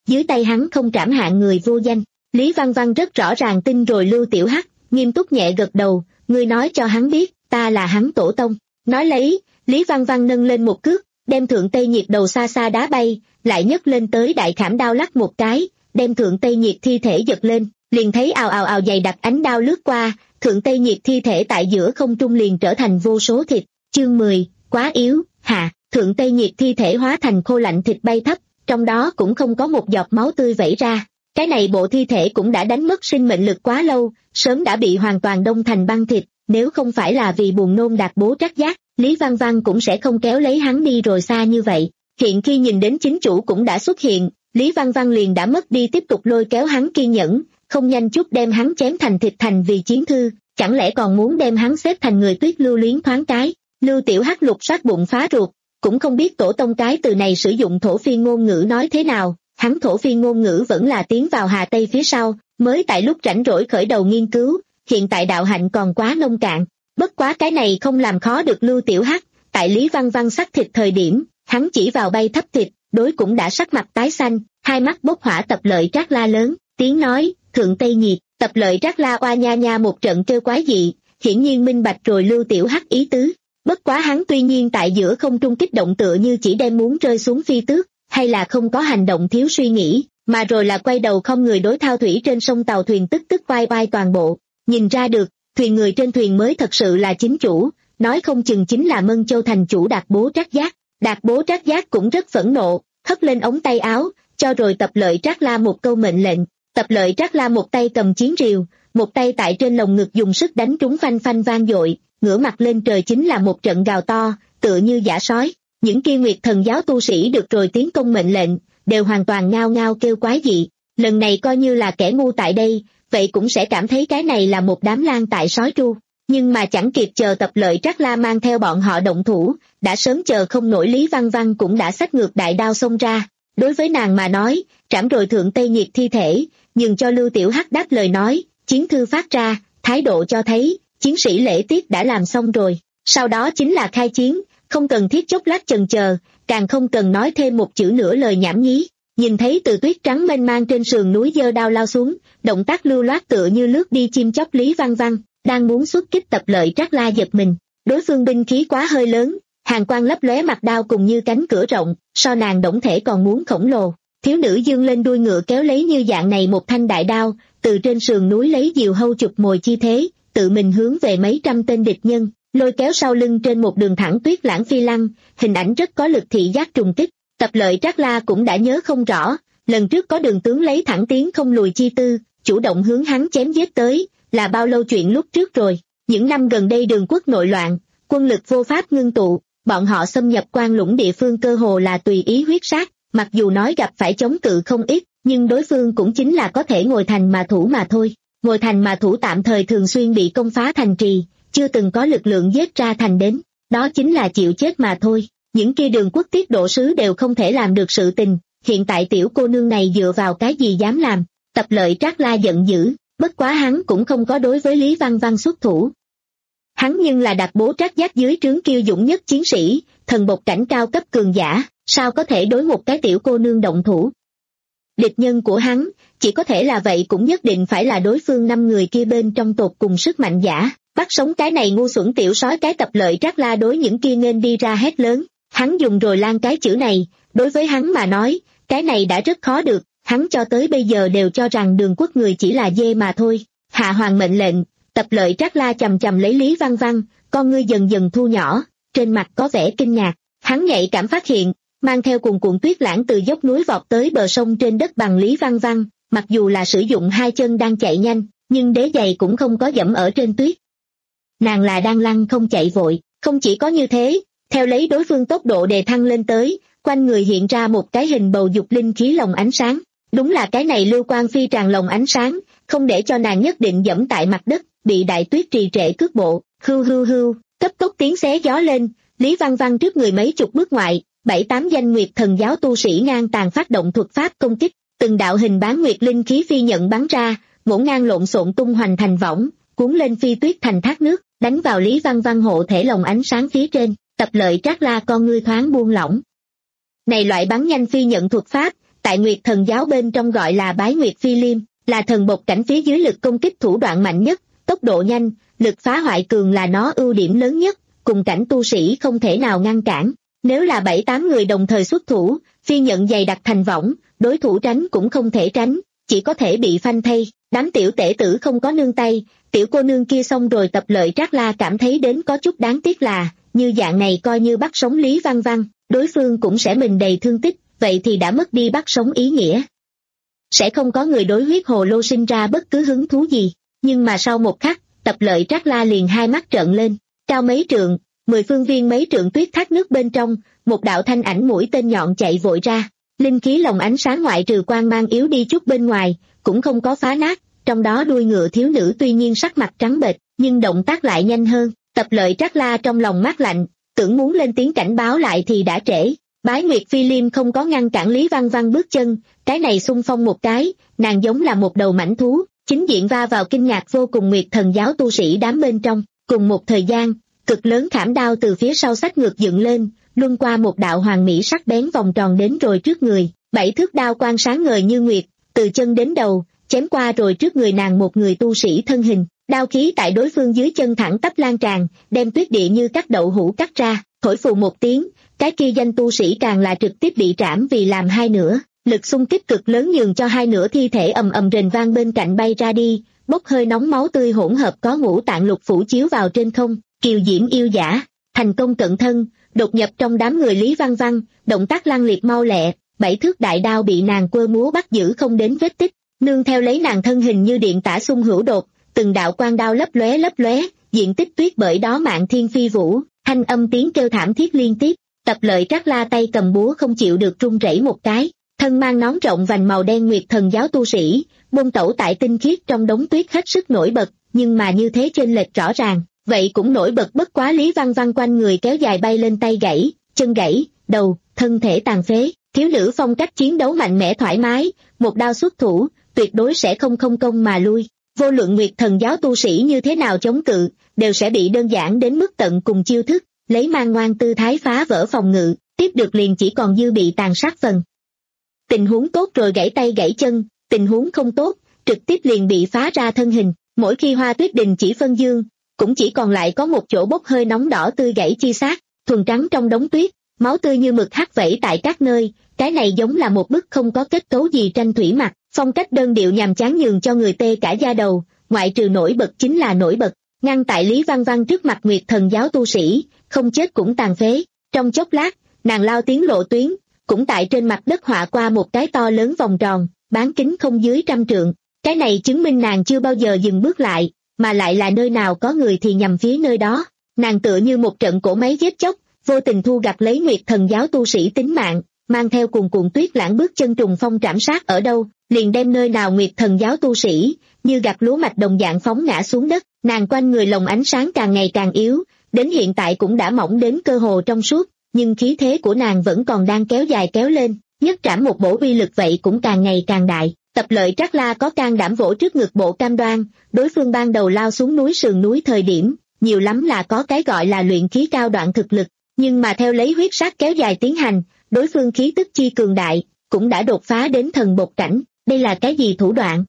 dưới tay hắn không trảm hạng người vô danh. Lý Văn Văn rất rõ ràng tin rồi Lưu Tiểu Hắc, nghiêm túc nhẹ gật đầu, ngươi nói cho hắn biết, ta là hắn tổ tông. Nói lấy, Lý Văn Văn nâng lên một cước, đem Thượng Tây Nhiệt đầu xa xa đá bay, lại nhấc lên tới đại khảm đao lắc một cái, đem Thượng Tây Nhiệt thi thể giật lên, liền thấy ào ào ào dày đặc ánh đao lướt qua, Thượng Tây Nhiệt thi thể tại giữa không trung liền trở thành vô số thịt. Chương mười, quá yếu, hạ, Thượng Tây Nhiệt thi thể hóa thành khô lạnh thịt bay thấp, trong đó cũng không có một giọt máu tươi vẩy ra. Cái này bộ thi thể cũng đã đánh mất sinh mệnh lực quá lâu, sớm đã bị hoàn toàn đông thành băng thịt, nếu không phải là vì buồn nôn Đạt Bố Trác Giác, Lý Văn Văn cũng sẽ không kéo lấy hắn đi rồi xa như vậy. Hiện khi nhìn đến chính chủ cũng đã xuất hiện, Lý Văn Văn liền đã mất đi tiếp tục lôi kéo hắn kiên nhẫn, không nhanh chút đem hắn chém thành thịt thành vì chiến thư, chẳng lẽ còn muốn đem hắn xếp thành người tuyết lưu luyến thoáng cái. Lưu Tiểu Hắc lục soát bụng phá ruột, cũng không biết tổ tông cái từ này sử dụng thổ phi ngôn ngữ nói thế nào, hắn thổ phi ngôn ngữ vẫn là tiến vào Hà Tây phía sau, mới tại lúc rảnh rỗi khởi đầu nghiên cứu, hiện tại đạo hạnh còn quá nông cạn. Bất quá cái này không làm khó được Lưu Tiểu Hắc, tại Lý Văn Văn sắc thịt thời điểm, hắn chỉ vào bay thấp thịt, đối cũng đã sắc mặt tái xanh, hai mắt bốc hỏa Tập Lợi Trác la lớn, tiếng nói, Thượng Tây Nhiệt. Tập Lợi Trác la oa nha nha một trận kêu quái dị, hiển nhiên minh bạch rồi Lưu Tiểu Hắc ý tứ. Bất quá hắn tuy nhiên tại giữa không trung kích động tựa như chỉ đem muốn rơi xuống phi tước, hay là không có hành động thiếu suy nghĩ, mà rồi là quay đầu không người đối thao thủy trên sông tàu thuyền tức tức oai oai toàn bộ. Nhìn ra được, thuyền người trên thuyền mới thật sự là chính chủ, nói không chừng chính là Mân Châu thành chủ Đạt Bố Trác Giác. Đạt Bố Trác Giác cũng rất phẫn nộ, hất lên ống tay áo, cho rồi Tập Lợi Trác la một câu mệnh lệnh. Tập Lợi Trác la một tay cầm chiến rìu, một tay tại trên lồng ngực dùng sức đánh trúng phanh phanh vang dội, ngửa mặt lên trời chính là một trận gào to, tựa như dã sói. Những kia Nguyệt Thần giáo tu sĩ được rồi tiến công mệnh lệnh, đều hoàn toàn ngao ngao kêu quái dị. Lần này coi như là kẻ ngu tại đây, vậy cũng sẽ cảm thấy cái này là một đám lang tại sói tru. Nhưng mà chẳng kịp chờ Tập Lợi Trác la mang theo bọn họ động thủ, đã sớm chờ không nổi Lý Văn Văn cũng đã xách ngược đại đao xông ra. Đối với nàng mà nói, trảm rồi Thượng Tây Nhiệt thi thể, nhường cho Lưu Tiểu Hắc đáp lời nói, chiến thư phát ra, thái độ cho thấy, chiến sĩ lễ tiết đã làm xong rồi. Sau đó chính là khai chiến, không cần thiết chốc lát chần chờ, càng không cần nói thêm một chữ nữa lời nhảm nhí. Nhìn thấy từ tuyết trắng mênh mang trên sườn núi giơ đao lao xuống, động tác lưu loát tựa như lướt đi chim chóc Lý Văn Văn, đang muốn xuất kích Tập Lợi Trác la giật mình. Đối phương binh khí quá hơi lớn, hàn quang lấp lóe mặt đao cùng như cánh cửa rộng, so nàng đổng thể còn muốn khổng lồ. Thiếu nữ dương lên đuôi ngựa kéo lấy như dạng này một thanh đại đao, từ trên sườn núi lấy diều hâu chụp mồi chi thế, tự mình hướng về mấy trăm tên địch nhân, lôi kéo sau lưng trên một đường thẳng tuyết lãng phi lăng, hình ảnh rất có lực thị giác trùng kích. Tập Lợi Trác la cũng đã nhớ không rõ, lần trước có Đường tướng lấy thẳng tiến không lùi chi tư, chủ động hướng hắn chém giết tới, là bao lâu chuyện lúc trước rồi. Những năm gần đây Đường quốc nội loạn, quân lực vô pháp ngưng tụ, bọn họ xâm nhập Quan Lũng địa phương cơ hồ là tùy ý huyết sát, mặc dù nói gặp phải chống cự không ít, nhưng đối phương cũng chính là có thể ngồi thành mà thủ mà thôi. Ngồi thành mà thủ tạm thời thường xuyên bị công phá thành trì, chưa từng có lực lượng giết ra thành đến, đó chính là chịu chết mà thôi. Những kia Đường quốc tiết độ sứ đều không thể làm được sự tình, hiện tại tiểu cô nương này dựa vào cái gì dám làm. Tập Lợi Trác la giận dữ, bất quá hắn cũng không có đối với Lý Văn Văn xuất thủ. Hắn nhưng là Đạt Bố Trác Giác dưới trướng kiêu dũng nhất chiến sĩ, thần bộc cảnh cao cấp cường giả, sao có thể đối một cái tiểu cô nương động thủ. Địch nhân của hắn, chỉ có thể là vậy cũng nhất định phải là đối phương năm người kia bên trong tột cùng sức mạnh giả. Bắt sống cái này ngu xuẩn tiểu sói cái Tập Lợi Trác la đối những kia nghênh đi ra hét lớn, hắn dùng rồi lan cái chữ này, đối với hắn mà nói, cái này đã rất khó được, hắn cho tới bây giờ đều cho rằng Đường quốc người chỉ là dê mà thôi. Hạ hoàng mệnh lệnh, Tập Lợi Trác la chầm chầm lấy Lý Văn Văn, con ngươi dần dần thu nhỏ, trên mặt có vẻ kinh ngạc, hắn nhạy cảm phát hiện, mang theo cuồn cuộn tuyết lãng từ dốc núi vọt tới bờ sông trên đất bằng Lý Văn Văn, mặc dù là sử dụng hai chân đang chạy nhanh, nhưng đế giày cũng không có dẫm ở trên tuyết. Nàng là đang lăn không chạy vội, không chỉ có như thế, theo lấy đối phương tốc độ đề thăng lên tới, quanh người hiện ra một cái hình bầu dục linh khí lồng ánh sáng, đúng là cái này lưu quang phi tràn lồng ánh sáng, không để cho nàng nhất định dẫm tại mặt đất, bị đại tuyết trì trệ cước bộ, hưu hưu hưu, cấp tốc tiếng xé gió lên, Lý Văn Văn trước người mấy chục bước ngoại, bảy tám danh Nguyệt Thần giáo tu sĩ ngang tàn phát động thuật pháp công kích, từng đạo hình bán nguyệt linh khí phi nhận bắn ra, ngổn ngang lộn xộn tung hoành thành võng, cuốn lên phi tuyết thành thác nước, đánh vào Lý Văn Văn hộ thể lồng ánh sáng phía trên. Tập Lợi Trác la con ngươi thoáng buông lỏng. Này loại bắn nhanh phi nhận thuật pháp, tại Nguyệt Thần giáo bên trong gọi là Bái Nguyệt Phi Liêm, là thần bộc cảnh phía dưới lực công kích thủ đoạn mạnh nhất, tốc độ nhanh, lực phá hoại cường là nó ưu điểm lớn nhất, cùng cảnh tu sĩ không thể nào ngăn cản. Nếu là bảy tám người đồng thời xuất thủ, phi nhận dày đặc thành võng, đối thủ tránh cũng không thể tránh, chỉ có thể bị phanh thây. Đám tiểu tể tử không có nương tay, tiểu cô nương kia xong rồi Tập Lợi Trác La cảm thấy đến có chút đáng tiếc là, như dạng này coi như bắt sống Lý Văn Văn, đối phương cũng sẽ mình đầy thương tích, vậy thì đã mất đi bắt sống ý nghĩa. Sẽ không có người đối huyết hồ lô sinh ra bất cứ hứng thú gì, nhưng mà sau một khắc, Tập Lợi Trác La liền hai mắt trợn lên, cao mấy trượng, mười phương viên mấy trượng tuyết thác nước bên trong, một đạo thanh ảnh mũi tên nhọn chạy vội ra, linh khí lồng ánh sáng ngoại trừ quang mang yếu đi chút bên ngoài, cũng không có phá nát, trong đó đuôi ngựa thiếu nữ tuy nhiên sắc mặt trắng bệch, nhưng động tác lại nhanh hơn. Tập Lợi Trác La trong lòng mát lạnh, tưởng muốn lên tiếng cảnh báo lại thì đã trễ. Bái Nguyệt Phi Liêm không có ngăn cản Lý Văn Văn bước chân, cái này xung phong một cái, nàng giống là một đầu mãnh thú, chính diện va vào kinh ngạc vô cùng Nguyệt Thần giáo tu sĩ đám bên trong. Cùng một thời gian, cực lớn khảm đao từ phía sau xách ngược dựng lên, luân qua một đạo hoàng mỹ sắc bén vòng tròn đến rồi trước người, bảy thước đao quang sáng ngời như nguyệt, từ chân đến đầu, chém qua rồi trước người nàng một người tu sĩ thân hình, đao khí tại đối phương dưới chân thẳng tắp lan tràn, đem tuyết địa như cắt đậu hũ cắt ra, thổi phù một tiếng, cái kia danh tu sĩ càng là trực tiếp bị trảm vì làm hai nửa, lực xung kích cực lớn nhường cho hai nửa thi thể ầm ầm rền vang bên cạnh bay ra đi, bốc hơi nóng máu tươi hỗn hợp có ngũ tạng lục phủ chiếu vào trên không, kiều diễm yêu dã, thành công cận thân, đột nhập trong đám người Lý Văn Văn, động tác lăng liệt mau lẹ, bảy thước đại đao bị nàng quơ múa bắt giữ không đến vết tích, nương theo lấy nàng thân hình như điện tả xung hữu đột, từng đạo quang đao lấp lóe lấp lóe, diện tích tuyết bởi đó mạng thiên phi vũ, thanh âm tiếng kêu thảm thiết liên tiếp. Tập Lợi Trác La tay cầm búa không chịu được run rẩy một cái, thân mang nón rộng vành màu đen Nguyệt Thần giáo tu sĩ, bôn tẩu tại tinh khiết trong đống tuyết hết sức nổi bật, nhưng mà như thế chênh lệch rõ ràng, vậy cũng nổi bật bất quá Lý Văn Văn quanh người kéo dài bay lên tay gãy, chân gãy, đầu, thân thể tàn phế, thiếu nữ phong cách chiến đấu mạnh mẽ thoải mái, một đao xuất thủ, tuyệt đối sẽ không không công mà lui. Vô luận Nguyệt Thần giáo tu sĩ như thế nào chống cự, đều sẽ bị đơn giản đến mức tận cùng chiêu thức, lấy mang ngoan tư thái phá vỡ phòng ngự, tiếp được liền chỉ còn dư bị tàn sát phần. Tình huống tốt rồi gãy tay gãy chân, tình huống không tốt, trực tiếp liền bị phá ra thân hình, mỗi khi Hoa Tuyết Đình chỉ phân dương, cũng chỉ còn lại có một chỗ bốc hơi nóng đỏ tươi gãy chi xác, thuần trắng trong đống tuyết, máu tươi như mực hắt vẩy tại các nơi, cái này giống là một bức không có kết cấu gì tranh thủy mặc, phong cách đơn điệu nhàm chán nhường cho người tê cả da đầu, ngoại trừ nổi bật chính là nổi bật, ngăn tại Lý Văn Văn trước mặt Nguyệt Thần giáo tu sĩ, không chết cũng tàn phế. Trong chốc lát, nàng lao tiến lộ tuyến, cũng tại trên mặt đất họa qua một cái to lớn vòng tròn, bán kính không dưới trăm trượng, cái này chứng minh nàng chưa bao giờ dừng bước lại, mà lại là nơi nào có người thì nhằm phía nơi đó. Nàng tựa như một trận cỗ máy giết chóc, vô tình thu gặt lấy Nguyệt Thần giáo tu sĩ tính mạng, mang theo cuồn cuộn tuyết lãng bước chân trùng phong trảm sát ở đâu, liền đem nơi nào Nguyệt Thần giáo tu sĩ, như gặt lúa mạch đồng dạng phóng ngã xuống đất. Nàng quanh người lồng ánh sáng càng ngày càng yếu, đến hiện tại cũng đã mỏng đến cơ hồ trong suốt, nhưng khí thế của nàng vẫn còn đang kéo dài kéo lên, nhất trảm một bổ uy lực vậy cũng càng ngày càng đại. Tập Lợi Trác La có can đảm vỗ trước ngực bộ cam đoan, đối phương ban đầu lao xuống núi sườn núi thời điểm, nhiều lắm là có cái gọi là luyện khí cao đoạn thực lực, nhưng mà theo lấy huyết sát kéo dài tiến hành, đối phương khí tức chi cường đại, cũng đã đột phá đến thần bột cảnh. Đây là cái gì thủ đoạn?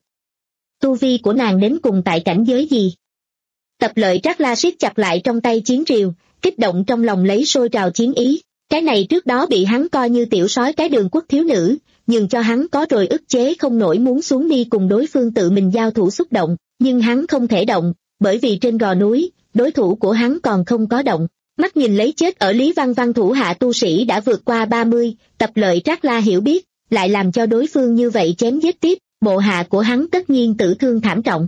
Tu vi của nàng đến cùng tại cảnh giới gì? Tập Lợi Trác La siết chặt lại trong tay chiến rìu, kích động trong lòng lấy sôi trào chiến ý. Cái này trước đó bị hắn coi như tiểu sói cái đường quốc thiếu nữ, nhưng cho hắn có rồi ức chế không nổi muốn xuống đi cùng đối phương tự mình giao thủ xúc động, nhưng hắn không thể động, bởi vì trên gò núi, đối thủ của hắn còn không có động. Mắt nhìn lấy chết ở Lý Văn Văn thủ hạ tu sĩ đã vượt qua ba mươi, Tập Lợi Trác La hiểu biết, lại làm cho đối phương như vậy chém giết tiếp, bộ hạ của hắn tất nhiên tử thương thảm trọng.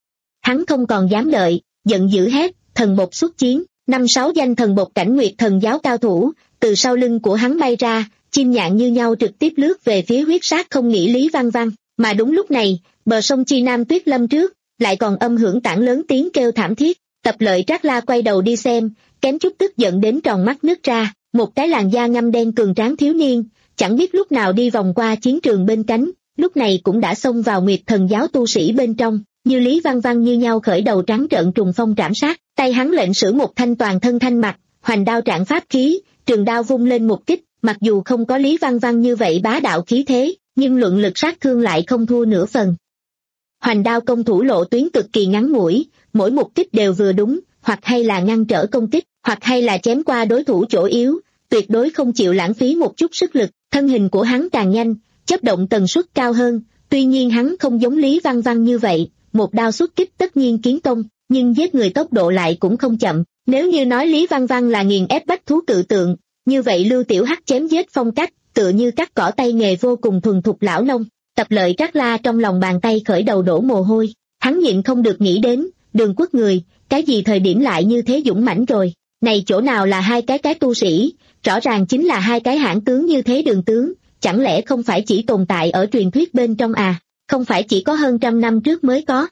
Hắn không còn dám đợi, giận dữ hét, thần bột xuất chiến, năm sáu danh thần bột cảnh Nguyệt Thần giáo cao thủ, từ sau lưng của hắn bay ra, chim nhạn như nhau trực tiếp lướt về phía huyết sát không nghĩ Lý Văn Văn, mà đúng lúc này, bờ sông Chi Nam Tuyết Lâm trước, lại còn âm hưởng tảng lớn tiếng kêu thảm thiết. Tập Lợi Trác La quay đầu đi xem, kém chút tức giận đến tròn mắt nứt ra, một cái làn da ngăm đen cường tráng thiếu niên, chẳng biết lúc nào đi vòng qua chiến trường bên cánh, lúc này cũng đã xông vào Nguyệt Thần giáo tu sĩ bên trong, như Lý Văn Văn như nhau khởi đầu trắng trợn trùng phong trảm sát, tay hắn lệnh sử một thanh toàn thân thanh mặt, hoành đao trạng pháp khí, trường đao vung lên một kích, mặc dù không có Lý Văn Văn như vậy bá đạo khí thế, nhưng luận lực sát thương lại không thua nửa phần. Hoành đao công thủ lộ tuyến cực kỳ ngắn ngủi, mỗi một kích đều vừa đúng, hoặc hay là ngăn trở công kích, hoặc hay là chém qua đối thủ chỗ yếu, tuyệt đối không chịu lãng phí một chút sức lực. Thân hình của hắn càng nhanh, chớp động tần suất cao hơn, tuy nhiên hắn không giống Lý Văn Văn như vậy, một đao xuất kích tất nhiên kiến công, nhưng giết người tốc độ lại cũng không chậm. Nếu như nói Lý Văn Văn là nghiền ép bách thú cự tượng, như vậy Lưu Tiểu Hắc chém giết phong cách, tựa như cắt cỏ tay nghề vô cùng thuần thục lão nông. Tập Lợi Trác La trong lòng bàn tay khởi đầu đổ mồ hôi, hắn nhịn không được nghĩ đến, Đường Quốc người, cái gì thời điểm lại như thế dũng mãnh rồi, này chỗ nào là hai cái cái tu sĩ, rõ ràng chính là hai cái hãn tướng như thế Đường tướng, chẳng lẽ không phải chỉ tồn tại ở truyền thuyết bên trong à, không phải chỉ có hơn trăm năm trước mới có.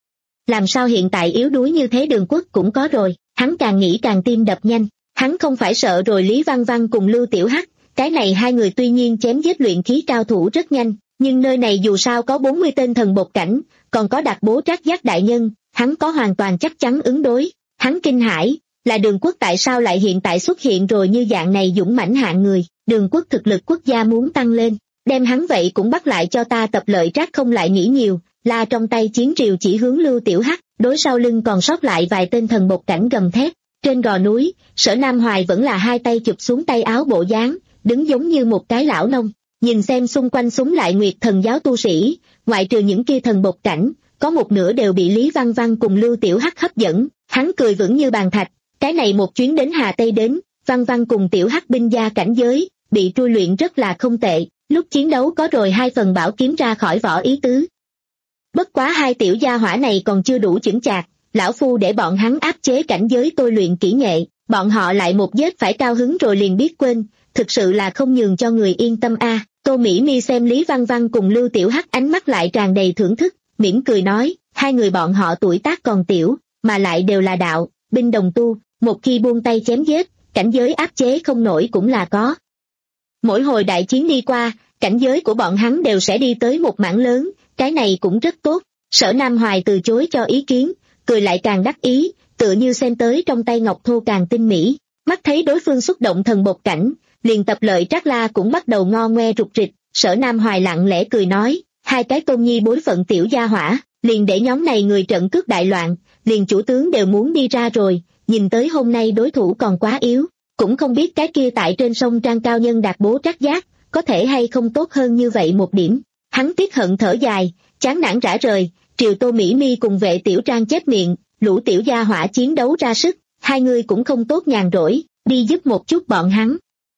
Làm sao hiện tại yếu đuối như thế Đường Quốc cũng có rồi, hắn càng nghĩ càng tim đập nhanh, hắn không phải sợ rồi Lý Văn Văn cùng Lưu Tiểu Hắc, cái này hai người tuy nhiên chém giết luyện khí cao thủ rất nhanh, nhưng nơi này dù sao có bốn mươi tên thần bột cảnh, còn có Đặc Bố Trác Giác đại nhân, hắn có hoàn toàn chắc chắn ứng đối. Hắn kinh hãi, là Đường Quốc tại sao lại hiện tại xuất hiện rồi như dạng này dũng mãnh hạng người. Đường Quốc thực lực quốc gia muốn tăng lên, đem hắn vậy cũng bắt lại cho ta. Tập Lợi Trác không lại nghĩ nhiều, la trong tay chiến rìu chỉ hướng Lưu Tiểu Hắc, đối sau lưng còn sót lại vài tên thần bột cảnh gầm thét. Trên gò núi, Sở Nam Hoài vẫn là hai tay chụp xuống tay áo bộ dáng, đứng giống như một cái lão nông, nhìn xem xung quanh súng lại Nguyệt Thần giáo tu sĩ, ngoại trừ những kia thần bột cảnh, có một nửa đều bị Lý Văn Văn cùng Lưu Tiểu Hắc hấp dẫn. Hắn cười vững như bàn thạch, cái này một chuyến đến Hà Tây đến, Văn Văn cùng Tiểu Hắc binh gia cảnh giới, bị trui luyện rất là không tệ, lúc chiến đấu có rồi hai phần bảo kiếm ra khỏi vỏ ý tứ. Bất quá hai tiểu gia hỏa này còn chưa đủ chững chạc, lão phu để bọn hắn áp chế cảnh giới tôi luyện kỹ nghệ, bọn họ lại một giết phải cao hứng rồi liền biết quên, thực sự là không nhường cho người yên tâm a. À. Tô Mỹ Mi xem Lý Văn Văn cùng Lưu Tiểu Hắc ánh mắt lại tràn đầy thưởng thức, mỉm cười nói, hai người bọn họ tuổi tác còn tiểu, mà lại đều là đạo, binh đồng tu, một khi buông tay chém giết, cảnh giới áp chế không nổi cũng là có. Mỗi hồi đại chiến đi qua, cảnh giới của bọn hắn đều sẽ đi tới một mảng lớn, cái này cũng rất tốt. Sở Nam Hoài từ chối cho ý kiến, cười lại càng đắc ý, tựa như xem tới trong tay ngọc thô càng tinh mỹ. Mắt thấy đối phương xúc động thần bột cảnh, liền Tập Lợi Trác La cũng bắt đầu ngo ngoe rụt rịch. Sở Nam Hoài lặng lẽ cười nói, hai cái tôn nhi bối phận tiểu gia hỏa, liền để nhóm này người trận cướp đại loạn, liền chủ tướng đều muốn đi ra rồi, nhìn tới hôm nay đối thủ còn quá yếu, cũng không biết cái kia tại trên sông Trang cao nhân Đạt Bố Trác Giác, có thể hay không tốt hơn như vậy một điểm. Hắn tiếc hận thở dài, chán nản rã rời, triều Tô Mỹ Mi cùng Vệ Tiểu Trang chép miệng, lũ tiểu gia hỏa chiến đấu ra sức, hai người cũng không tốt nhàn rỗi, đi giúp một chút bọn hắn.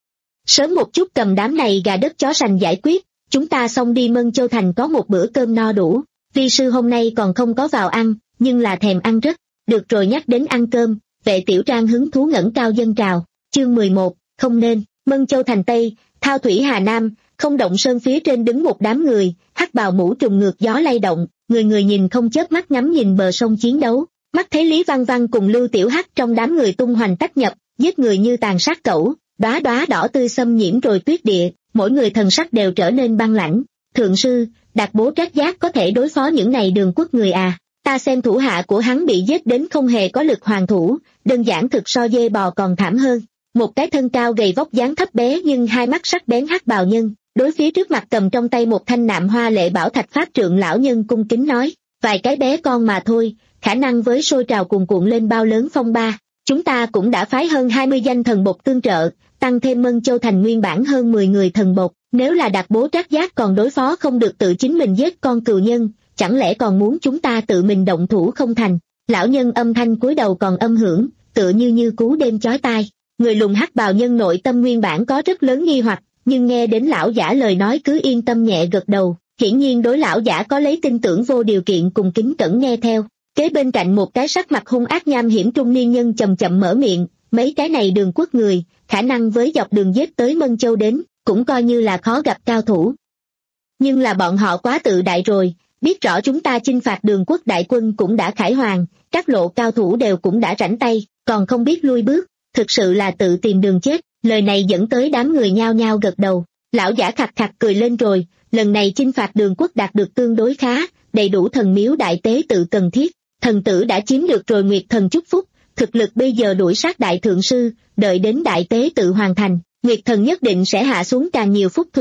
Sớm một chút cầm đám này gà đất chó sành giải quyết, chúng ta xong đi Mân Châu Thành có một bữa cơm no đủ. Vi sư hôm nay còn không có vào ăn, nhưng là thèm ăn rất. Được rồi, nhắc đến ăn cơm, Vệ Tiểu Trang hứng thú ngẩng cao dân trào. Chương mười một, không nên. Mân Châu Thành Tây, Thao Thủy Hà Nam, Không Động Sơn phía trên đứng một đám người, hắc bào mũ trùng ngược gió lay động, người người nhìn không chớp mắt ngắm nhìn bờ sông chiến đấu. Mắt thấy Lý Văn Văn cùng Lưu Tiểu Hắc trong đám người tung hoành tách nhập, giết người như tàn sát cẩu, đóa đóa đỏ tươi xâm nhiễm rồi tuyết địa, mỗi người thần sắc đều trở nên băng lãnh. Thượng sư, Đạt Bố Trác Giác có thể đối phó những này Đường Quốc người à? Ta xem thủ hạ của hắn bị giết đến không hề có lực hoàn thủ, đơn giản thực so dê bò còn thảm hơn. Một cái thân cao gầy vóc dáng thấp bé nhưng hai mắt sắc bén hắc bào nhân, đối phía trước mặt cầm trong tay một thanh nạm hoa lệ bảo thạch pháp trượng lão nhân cung kính nói, vài cái bé con mà thôi, khả năng với sôi trào cuồn cuộn lên bao lớn phong ba, chúng ta cũng đã phái hơn hai mươi danh thần bột tương trợ, tăng thêm Mân Châu Thành nguyên bản hơn mười người thần bột, nếu là Đạt Bố Trác Giác còn đối phó không được tự chính mình giết con cừu nhân, chẳng lẽ còn muốn chúng ta tự mình động thủ không thành? Lão nhân âm thanh cúi đầu còn âm hưởng, tựa như như cú đêm chói tai. Người lùn hắc bào nhân nội tâm nguyên bản có rất lớn nghi hoặc, nhưng nghe đến lão giả lời nói cứ yên tâm nhẹ gật đầu, hiển nhiên đối lão giả có lấy tin tưởng vô điều kiện cùng kính cẩn nghe theo. Kế bên cạnh một cái sắc mặt hung ác nham hiểm trung niên nhân chậm chậm mở miệng, mấy cái này Đường Quốc người, khả năng với dọc đường giết tới Mân Châu đến, cũng coi như là khó gặp cao thủ. Nhưng là bọn họ quá tự đại rồi, biết rõ chúng ta chinh phạt Đường Quốc đại quân cũng đã khải hoàn, các lộ cao thủ đều cũng đã rảnh tay, còn không biết lui bước, thực sự là tự tìm đường chết. Lời này dẫn tới đám người nhao nhao gật đầu, lão giả khặt khặt cười lên rồi, lần này chinh phạt Đường Quốc đạt được tương đối khá, đầy đủ thần miếu đại tế tự cần thiết, thần tử đã chiếm được rồi Nguyệt Thần chúc phúc, thực lực bây giờ đuổi sát đại thượng sư, đợi đến đại tế tự hoàn thành, Nguyệt Thần nhất định sẽ hạ xuống càng nhiều phúc thụy,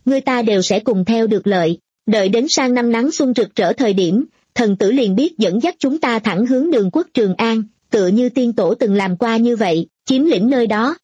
người ta đều sẽ cùng theo được lợi. Đợi đến sang năm nắng xuân rực rỡ thời điểm, thần tử liền biết dẫn dắt chúng ta thẳng hướng đường quốc Trường An, tựa như tiên tổ từng làm qua như vậy, chiếm lĩnh nơi đó.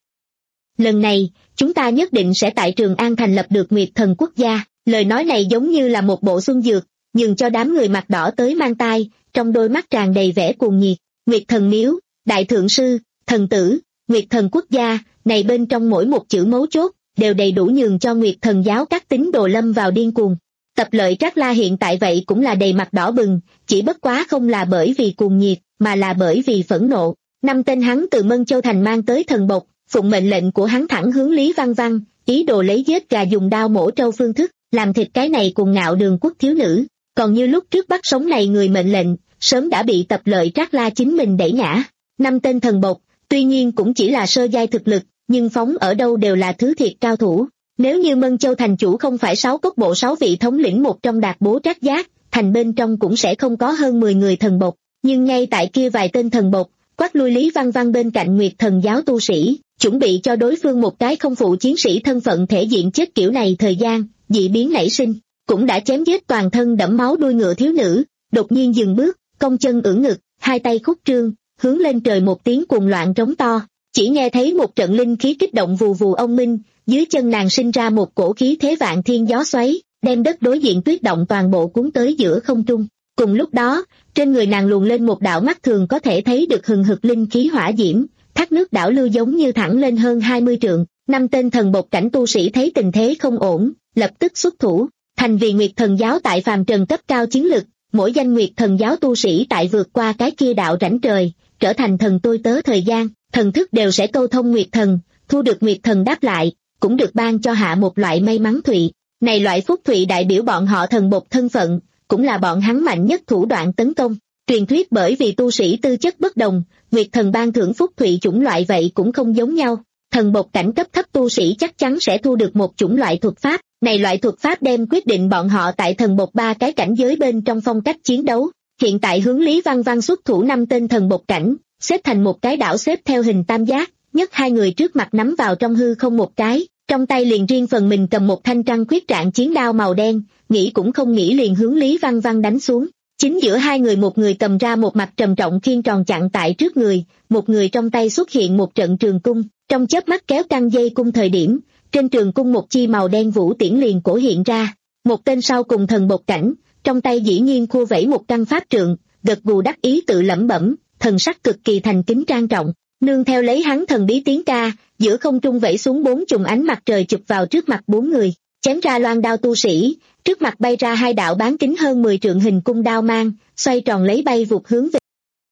Lần này, chúng ta nhất định sẽ tại Trường An thành lập được Nguyệt Thần quốc gia. Lời nói này giống như là một bộ xuân dược, nhường cho đám người mặt đỏ tới mang tai, trong đôi mắt tràn đầy vẻ cuồng nhiệt. Nguyệt Thần miếu, đại thượng sư, thần tử, Nguyệt Thần quốc gia, này bên trong mỗi một chữ mấu chốt, đều đầy đủ nhường cho Nguyệt Thần giáo các tín đồ lâm vào điên cuồng. Tập Lợi Trác La hiện tại vậy cũng là đầy mặt đỏ bừng, chỉ bất quá không là bởi vì cuồng nhiệt, mà là bởi vì phẫn nộ. Năm tên hắn từ Mân Châu thành mang tới thần bộc, phụng mệnh lệnh của hắn thẳng hướng Lý Văn Văn, ý đồ lấy giết gà dùng đao mổ trâu phương thức, làm thịt cái này cuồng ngạo đường quốc thiếu nữ. Còn như lúc trước bắt sống này người mệnh lệnh, sớm đã bị Tập Lợi Trác La chính mình đẩy ngã. Năm tên thần bộc, tuy nhiên cũng chỉ là sơ giai thực lực, nhưng phóng ở đâu đều là thứ thiệt cao thủ. Nếu như Mân Châu thành chủ không phải sáu cốc bộ sáu vị thống lĩnh một trong Đạt Bố Trác Giác, thành bên trong cũng sẽ không có hơn mười người thần bộc. Nhưng ngay tại kia vài tên thần bộc, quát lui Lý Văn Văn bên cạnh Nguyệt Thần giáo tu sĩ, chuẩn bị cho đối phương một cái không phụ chiến sĩ thân phận thể diện chết kiểu này thời gian, dị biến nảy sinh, cũng đã chém giết toàn thân đẫm máu đuôi ngựa thiếu nữ, đột nhiên dừng bước, cong chân ưỡn ngực, hai tay khúc trương, hướng lên trời một tiếng cuồng loạn trống to, chỉ nghe thấy một trận linh khí kích động vù vù ông minh, dưới chân nàng sinh ra một cổ khí thế vạn thiên gió xoáy, đem đất đối diện tuyết động toàn bộ cuốn tới giữa không trung. Cùng lúc đó, trên người nàng luồn lên một đạo mắt thường có thể thấy được hừng hực linh khí hỏa diễm, thác nước đảo lưu giống như thẳng lên hơn hai mươi trượng. Năm tên thần bộc cảnh tu sĩ thấy tình thế không ổn, lập tức xuất thủ. Thành vì Nguyệt Thần giáo tại phàm trần cấp cao chiến lực, mỗi danh Nguyệt Thần giáo tu sĩ tại vượt qua cái kia đạo rãnh trời, trở thành thần tôi tớ thời gian, thần thức đều sẽ câu thông Nguyệt Thần, thu được Nguyệt Thần đáp lại, cũng được ban cho hạ một loại may mắn thụy. Này loại phúc thụy đại biểu bọn họ thần bộc thân phận, cũng là bọn hắn mạnh nhất thủ đoạn tấn công. Truyền thuyết bởi vì tu sĩ tư chất bất đồng, Nguyệt Thần ban thưởng phúc thụy chủng loại vậy cũng không giống nhau. Thần bộc cảnh cấp thấp tu sĩ chắc chắn sẽ thu được một chủng loại thuật pháp, này loại thuật pháp đem quyết định bọn họ tại thần bộc ba cái cảnh giới bên trong phong cách chiến đấu. Hiện tại hướng Lý Văn Văn xuất thủ năm tên thần bộc cảnh, xếp thành một cái đảo xếp theo hình tam giác, nhất hai người trước mặt nắm vào trong hư không một cái, trong tay liền riêng phần mình cầm một thanh trăng khuyết trạng chiến đao màu đen, nghĩ cũng không nghĩ liền hướng Lý Văn Văn đánh xuống. Chính giữa hai người một người cầm ra một mặt trầm trọng khiên tròn chặn tại trước người, một người trong tay xuất hiện một trận trường cung, trong chớp mắt kéo căng dây cung thời điểm, trên trường cung một chi màu đen vũ tiễn liền cổ hiện ra. Một tên sau cùng thần bộc cảnh, trong tay dĩ nhiên khua vẫy một căn pháp trượng, gật gù đắc ý tự lẩm bẩm, thần sắc cực kỳ thành kính trang trọng. Nương theo lấy hắn thần bí tiếng ca, giữa không trung vẫy xuống bốn chùm ánh mặt trời chụp vào trước mặt bốn người, chém ra loan đao tu sĩ, trước mặt bay ra hai đạo bán kính hơn mười trượng hình cung đao mang, xoay tròn lấy bay vụt hướng về.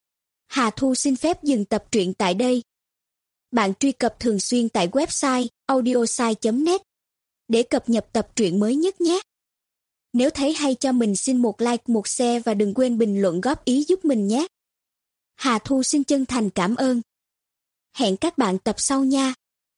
Hà Thu xin phép dừng tập truyện tại đây. Bạn truy cập thường xuyên tại website audiosai chấm net để cập nhật tập truyện mới nhất nhé. Nếu thấy hay cho mình xin một like, một share và đừng quên bình luận góp ý giúp mình nhé. Hà Thu xin chân thành cảm ơn. Hẹn các bạn tập sau nha.